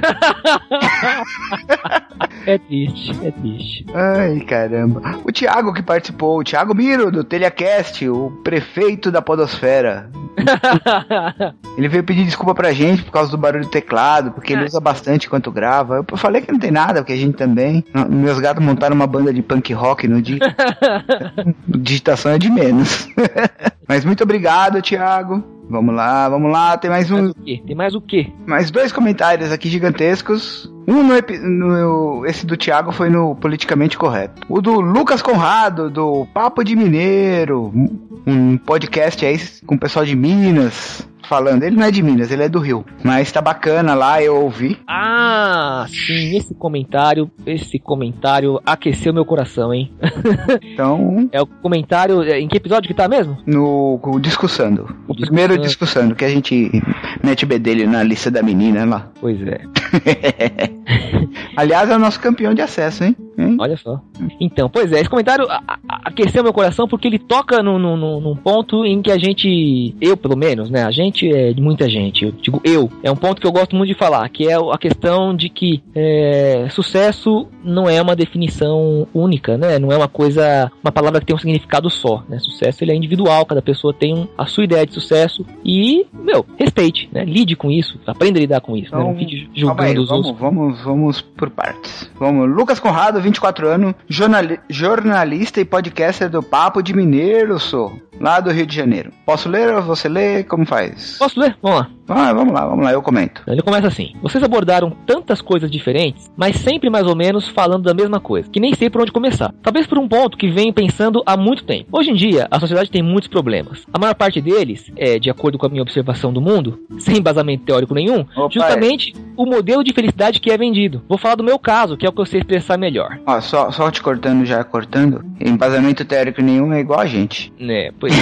É triste.
Ai, caramba. O Thiago que participou, o Thiago Miro, do Telecast, o prefeito da podosfera. Ele veio pedir desculpa pra gente por causa do barulho do teclado, porque ele usa bastante enquanto grava. Eu falei que não tem nada, porque a gente também. Meus gatos montaram uma banda de punk rock no dia. Digitação é de menos. Mas muito obrigado, Thiago. Vamos lá, tem mais um.
Tem mais o quê?
Mais 2 comentários aqui gigantescos. Esse do Thiago foi no Politicamente Correto. O do Lucas Conrado, do Papo de Mineiro, um podcast aí com o pessoal de Minas. Falando, ele não é de Minas, ele é do Rio, mas tá bacana lá, eu ouvi.
Ah, sim, esse comentário aqueceu meu coração, hein?
Então...
É o comentário, em que episódio que tá mesmo?
No Discussando. O primeiro Discussando, que a gente mete bedelho na lista da menina lá.
Pois é.
Aliás, é o nosso campeão de acesso, hein?
Olha só. Então, pois é, esse comentário aqueceu meu coração porque ele toca num ponto em que a gente, eu pelo menos, né, a gente é de muita gente, eu digo é um ponto que eu gosto muito de falar, que é a questão de que sucesso não é uma definição única, né, não é uma palavra que tem um significado só, né, sucesso ele é individual, cada pessoa tem a sua ideia de sucesso e, respeite, né, lide com isso, aprenda a lidar com isso,
então,
né, não fique julgando os outros.
Vamos por partes. Lucas Conrado, 24 anos, jornalista e podcaster do Papo de Mineiro, lá do Rio de Janeiro. Posso ler ou você lê? Como faz?
Posso ler? Vamos lá.
Vamos lá, eu comento.
Ele começa assim: vocês abordaram tantas coisas diferentes, mas sempre mais ou menos falando da mesma coisa, que nem sei por onde começar. Talvez por um ponto que venho pensando há muito tempo. Hoje em dia, a sociedade tem muitos problemas. A maior parte deles é, de acordo com a minha observação do mundo, sem embasamento teórico nenhum, justamente o modelo de felicidade que é vendido. Vou falar do meu caso, que é o que eu sei expressar melhor.
Só te cortando, embasamento teórico nenhum é igual a gente.
Né, pois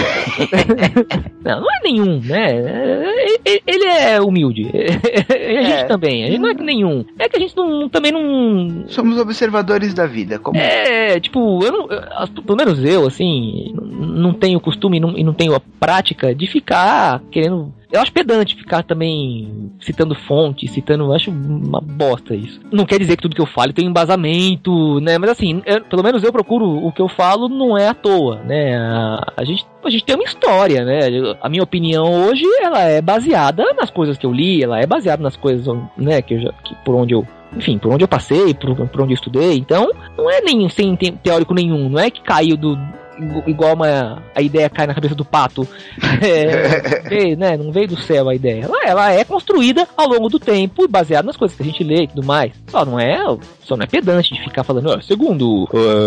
é. não é nenhum, né? Ele é humilde. A gente também. A gente não é nenhum. É que a gente também não...
Somos observadores da vida. Como...
tipo, pelo menos eu, assim, não tenho costume e não tenho a prática de ficar querendo... Eu acho pedante ficar também citando fonte, eu acho uma bosta isso. Não quer dizer que tudo que eu falo tem embasamento, né? Mas assim, pelo menos eu procuro o que eu falo não é à toa, né? A gente tem uma história, né? A minha opinião hoje, ela é baseada nas coisas que eu li, ela é baseada nas coisas, né, por onde eu passei, por onde eu estudei. Então, não é nem sem teórico nenhum, não é que caiu igual a ideia cai na cabeça do pato, né? Não veio do céu a ideia. Ela é construída ao longo do tempo, baseada nas coisas que a gente lê e tudo mais. Só não é pedante de ficar falando, segundo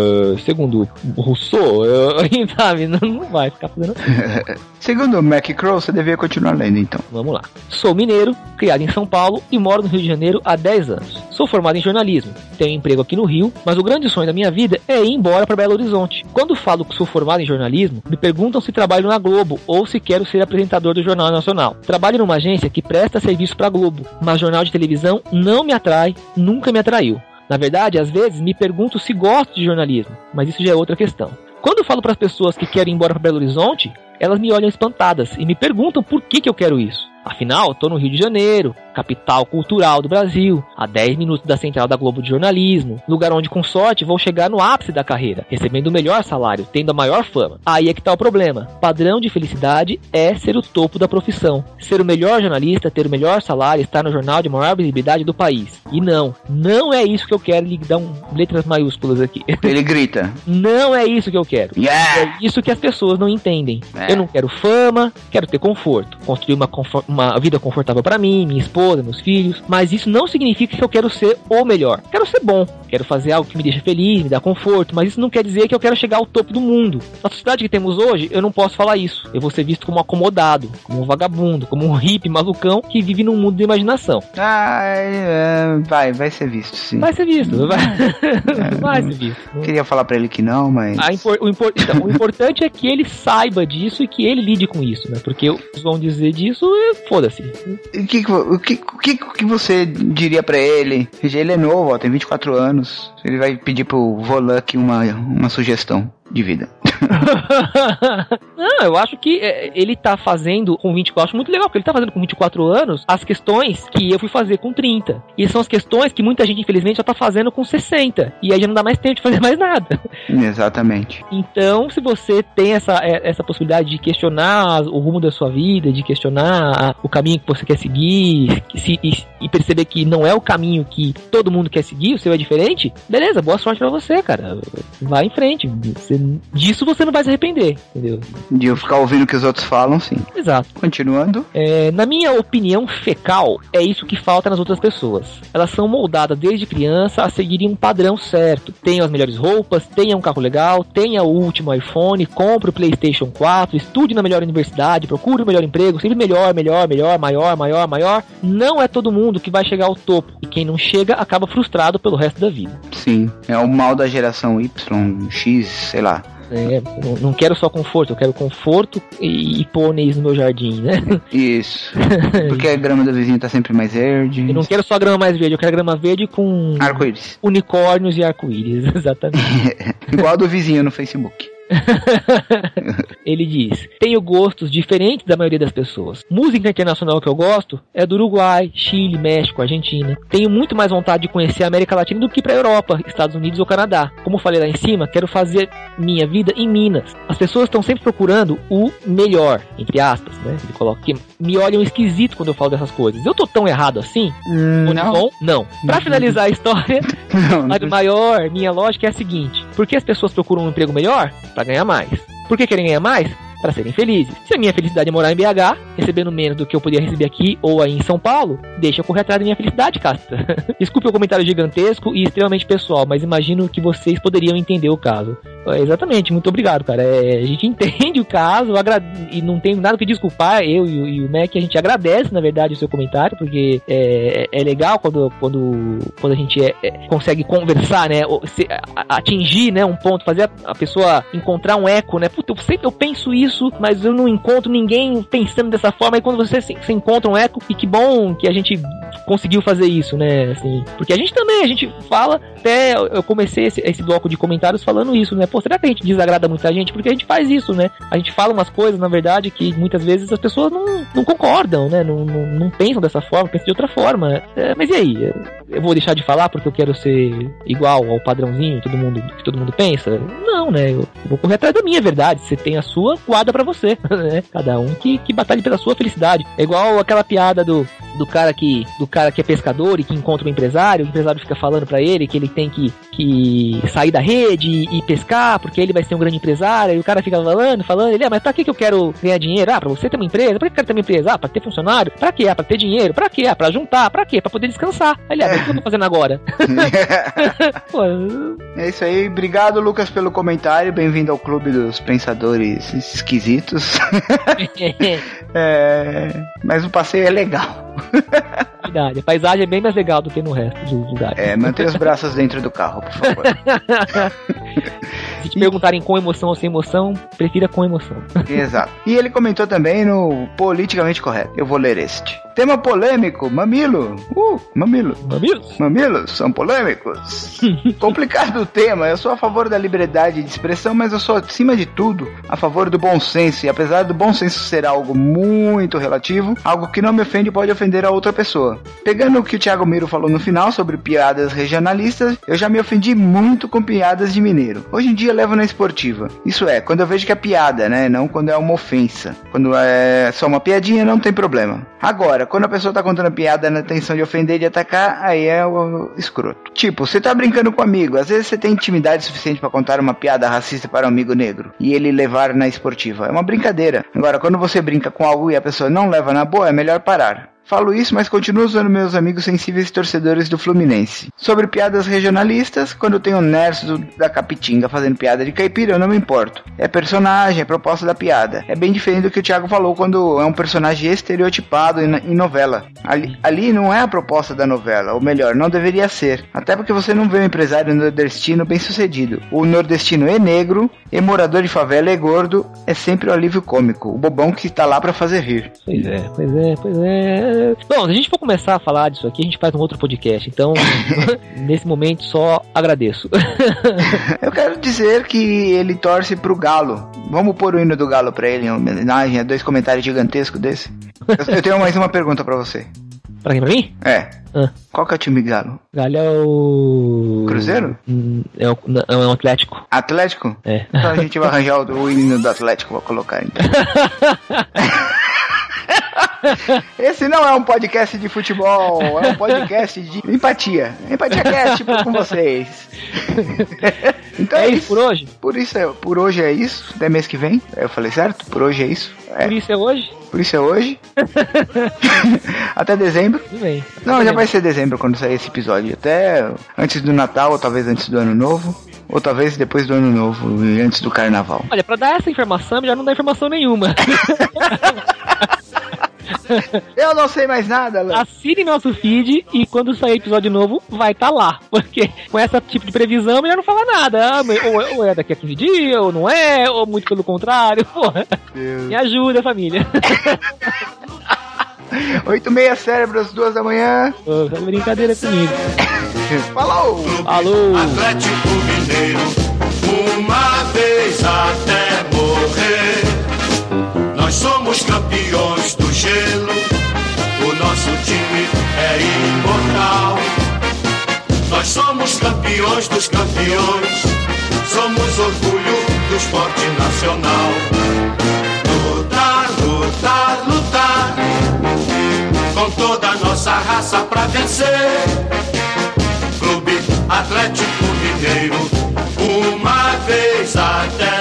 Rousseau, sabe? Não vai ficar fazendo assim.
Segundo o McCrow, você devia continuar lendo, então.
Vamos lá. Sou mineiro, criado em São Paulo e moro no Rio de Janeiro há 10 anos. Sou formado em jornalismo, tenho emprego aqui no Rio, mas o grande sonho da minha vida é ir embora para Belo Horizonte. Quando falo que sou formado em jornalismo, me perguntam se trabalho na Globo ou se quero ser apresentador do Jornal Nacional. Trabalho numa agência que presta serviço para a Globo, mas jornal de televisão não me atrai, nunca me atraiu. Na verdade, às vezes me pergunto se gosto de jornalismo, mas isso já é outra questão. Quando eu falo para as pessoas que querem ir embora para Belo Horizonte, elas me olham espantadas e me perguntam por que eu quero isso. Afinal, estou no Rio de Janeiro, capital cultural do Brasil, a 10 minutos da central da Globo de jornalismo, lugar onde com sorte vou chegar no ápice da carreira, recebendo o melhor salário, tendo a maior fama. Aí é que tá o problema. Padrão de felicidade é ser o topo da profissão. Ser o melhor jornalista, ter o melhor salário, estar no jornal de maior visibilidade do país. E não é isso que eu quero. Ele dá letras maiúsculas aqui.
Ele grita.
Não é isso que eu quero.
Yeah!
É isso que as pessoas não entendem. Eu não quero fama, quero ter conforto. Construir uma vida confortável para mim, minha esposa, meus filhos, mas isso não significa que eu quero ser o melhor. Quero ser bom, quero fazer algo que me deixa feliz, me dá conforto, mas isso não quer dizer que eu quero chegar ao topo do mundo. Na sociedade que temos hoje, eu não posso falar isso. Eu vou ser visto como acomodado, como um vagabundo, como um hippie malucão que vive num mundo de imaginação.
Vai ser visto, sim.
Vai ser visto, vai ser visto.
Queria falar pra ele que não, mas...
O importante é que ele saiba disso e que ele lide com isso, né? Porque eles vão dizer disso e foda-se.
O que você diria pra ele? Ele é novo, tem 24 anos. Ele vai pedir pro Voluk uma sugestão de vida.
Não, eu acho que ele tá fazendo com 24, eu acho muito legal, porque ele tá fazendo com 24 anos as questões que eu fui fazer com 30. E são as questões que muita gente, infelizmente, já tá fazendo com 60. E aí já não dá mais tempo de fazer mais nada.
Exatamente.
Então, se você tem essa possibilidade de questionar o rumo da sua vida, de questionar o caminho que você quer seguir, e perceber que não é o caminho que todo mundo quer seguir, o seu é diferente, beleza, boa sorte pra você, cara. Vai em frente. Disso você não vai se arrepender, entendeu?
De eu ficar ouvindo o que os outros falam, sim.
Exato.
Continuando.
Na minha opinião fecal, é isso que falta nas outras pessoas. Elas são moldadas desde criança a seguirem um padrão certo. Tenham as melhores roupas, tenham um carro legal, tenha o último iPhone, compre o PlayStation 4, estude na melhor universidade, procure o melhor emprego, sempre melhor, maior. Não é todo mundo que vai chegar ao topo. E quem não chega acaba frustrado pelo resto da vida.
Sim, é o mal da geração Y, X, sei lá.
Não quero só conforto, eu quero conforto e pôneis no meu jardim, né?
Isso. Porque a grama do vizinho tá sempre mais verde.
Eu não quero só grama mais verde, eu quero grama verde com
arco-íris.
Unicórnios e arco-íris, exatamente.
Igual a do vizinho no Facebook.
Ele diz: tenho gostos diferentes da maioria das pessoas. Música internacional que eu gosto é do Uruguai, Chile, México, Argentina. Tenho muito mais vontade de conhecer a América Latina do que para a Europa, Estados Unidos ou Canadá. Como falei lá em cima, quero fazer minha vida em Minas. As pessoas estão sempre procurando o melhor, entre aspas, né? Ele coloca que me olham esquisito quando eu falo dessas coisas. Eu tô tão errado assim? Não. Pra finalizar a história, minha lógica é a seguinte: por que as pessoas procuram um emprego melhor? Pra ganhar mais. Por que querem ganhar mais? Para serem felizes. Se a minha felicidade é morar em BH, recebendo menos do que eu poderia receber aqui ou aí em São Paulo, deixa eu correr atrás da minha felicidade, Casta. Desculpe o comentário gigantesco e extremamente pessoal, mas imagino que vocês poderiam entender o caso. Exatamente, muito obrigado, cara. A gente entende o caso e não tem nada que desculpar, eu e o Mac, a gente agradece, na verdade, o seu comentário, porque é legal quando a gente consegue conversar, né, atingir, né, um ponto, fazer a pessoa encontrar um eco, né, puta, eu penso isso, mas eu não encontro ninguém pensando dessa forma, e quando você encontra um eco, e que bom que a gente conseguiu fazer isso, né, assim, porque a gente fala, até eu comecei esse bloco de comentários falando isso, né, pô, será que a gente desagrada muita gente? Porque a gente faz isso, né, a gente fala umas coisas, na verdade, que muitas vezes as pessoas não concordam, né, não pensam dessa forma, pensam de outra forma, mas e aí? Eu vou deixar de falar porque eu quero ser igual ao padrãozinho que todo mundo pensa? Não, né, eu vou correr atrás da minha verdade, você tem a sua, guarda pra você, né, cada um que batalhe pela sua felicidade. É igual aquela piada do cara que é pescador e que encontra um empresário, o empresário fica falando pra ele que ele tem que sair da rede e pescar, porque ele vai ser um grande empresário, e o cara fica falando, ele, mas pra que eu quero ganhar dinheiro? Pra você ter uma empresa? Pra que eu quero ter uma empresa? Pra ter funcionário? Pra quê? Pra ter dinheiro? Pra quê? Pra juntar? Pra quê? Pra poder descansar. Aliás, o que eu tô fazendo agora? Pô,
é isso aí, obrigado, Lucas, pelo comentário, bem-vindo ao clube dos pensadores esquisitos. Mas o passeio é legal.
Verdade, a paisagem é bem mais legal do que no resto dos lugares.
Mantenha os braços dentro do carro, por favor.
Se te perguntarem com emoção ou sem emoção, prefira com emoção.
Exato. E ele comentou também no Politicamente Correto. Eu vou ler este. Tema polêmico, mamilo. Mamilo. Mamilos são polêmicos. Complicado o tema. Eu sou a favor da liberdade de expressão, mas eu sou, acima de tudo, a favor do bom senso. E apesar do bom senso ser algo muito relativo, algo que não me ofende pode ofender a outra pessoa. Pegando o que o Thiago Miro falou no final sobre piadas regionalistas, eu já me ofendi muito com piadas de mineiro. Hoje em dia eu levo na esportiva. Isso é, quando eu vejo que é piada, né? Não quando é uma ofensa. Quando é só uma piadinha, não tem problema. Agora, quando a pessoa tá contando piada na intenção de ofender, de atacar, aí é o escroto. Tipo, você tá brincando com um amigo, às vezes você tem intimidade suficiente pra contar uma piada racista para um amigo negro e ele levar na esportiva. É uma brincadeira. Agora, quando você brinca com algo e a pessoa não leva na boa, é melhor parar. Falo isso, mas continuo usando meus amigos sensíveis torcedores do Fluminense. Sobre piadas regionalistas, quando tem um Nerso da Capitinga fazendo piada de caipira, eu não me importo. É personagem, é proposta da piada. É bem diferente do que o Thiago falou quando é um personagem estereotipado em novela. Ali não é a proposta da novela, ou melhor, não deveria ser. Até porque você não vê um empresário nordestino bem sucedido. O nordestino é negro, e morador de favela é gordo, é sempre o alívio cômico, o bobão que tá lá pra fazer rir.
Pois é. Bom, se a gente for começar a falar disso aqui, a gente faz um outro podcast. Então, nesse momento, só agradeço.
Eu quero dizer que ele torce pro Galo. Vamos pôr o hino do Galo pra ele em homenagem a 2 comentários gigantescos desse. Eu tenho mais uma pergunta pra você.
Pra quem? Pra mim?
É. Qual que é o time Galo?
Galo é o...
Cruzeiro?
É um Atlético.
Atlético?
É.
Então a gente vai arranjar o hino do Atlético, vou colocar então. Esse não é um podcast de futebol, é um podcast de empatia. Empatia Cast com vocês. Então
é isso por hoje?
Por hoje é isso. Até mês que vem. Eu falei certo? Por hoje é isso.
Por isso é hoje?
Por isso é hoje. Até dezembro.
Bem.
Não, já vai ser dezembro quando sair esse episódio. Até antes do Natal, ou talvez antes do Ano Novo. Ou talvez depois do Ano Novo e antes do Carnaval.
Olha, pra dar essa informação, já não dá informação nenhuma.
Eu não sei mais nada, Alan.
Assine nosso feed e quando sair episódio novo, vai estar lá. Porque com esse tipo de previsão, melhor não falar nada. Ou é daqui a 15 dias, ou não é, ou muito pelo contrário. Porra. Me ajuda, família.
8h30 cérebros, 2 da manhã.
Tá brincadeira comigo.
Falou!
Alô!
Atlético Mineiro, uma vez até morrer. Nós somos campeões do gelo, o nosso time é imortal. Nós somos campeões dos campeões, somos orgulho do esporte nacional. Lutar, lutar, lutar, com toda a nossa raça pra vencer. Clube Atlético Mineiro, uma vez até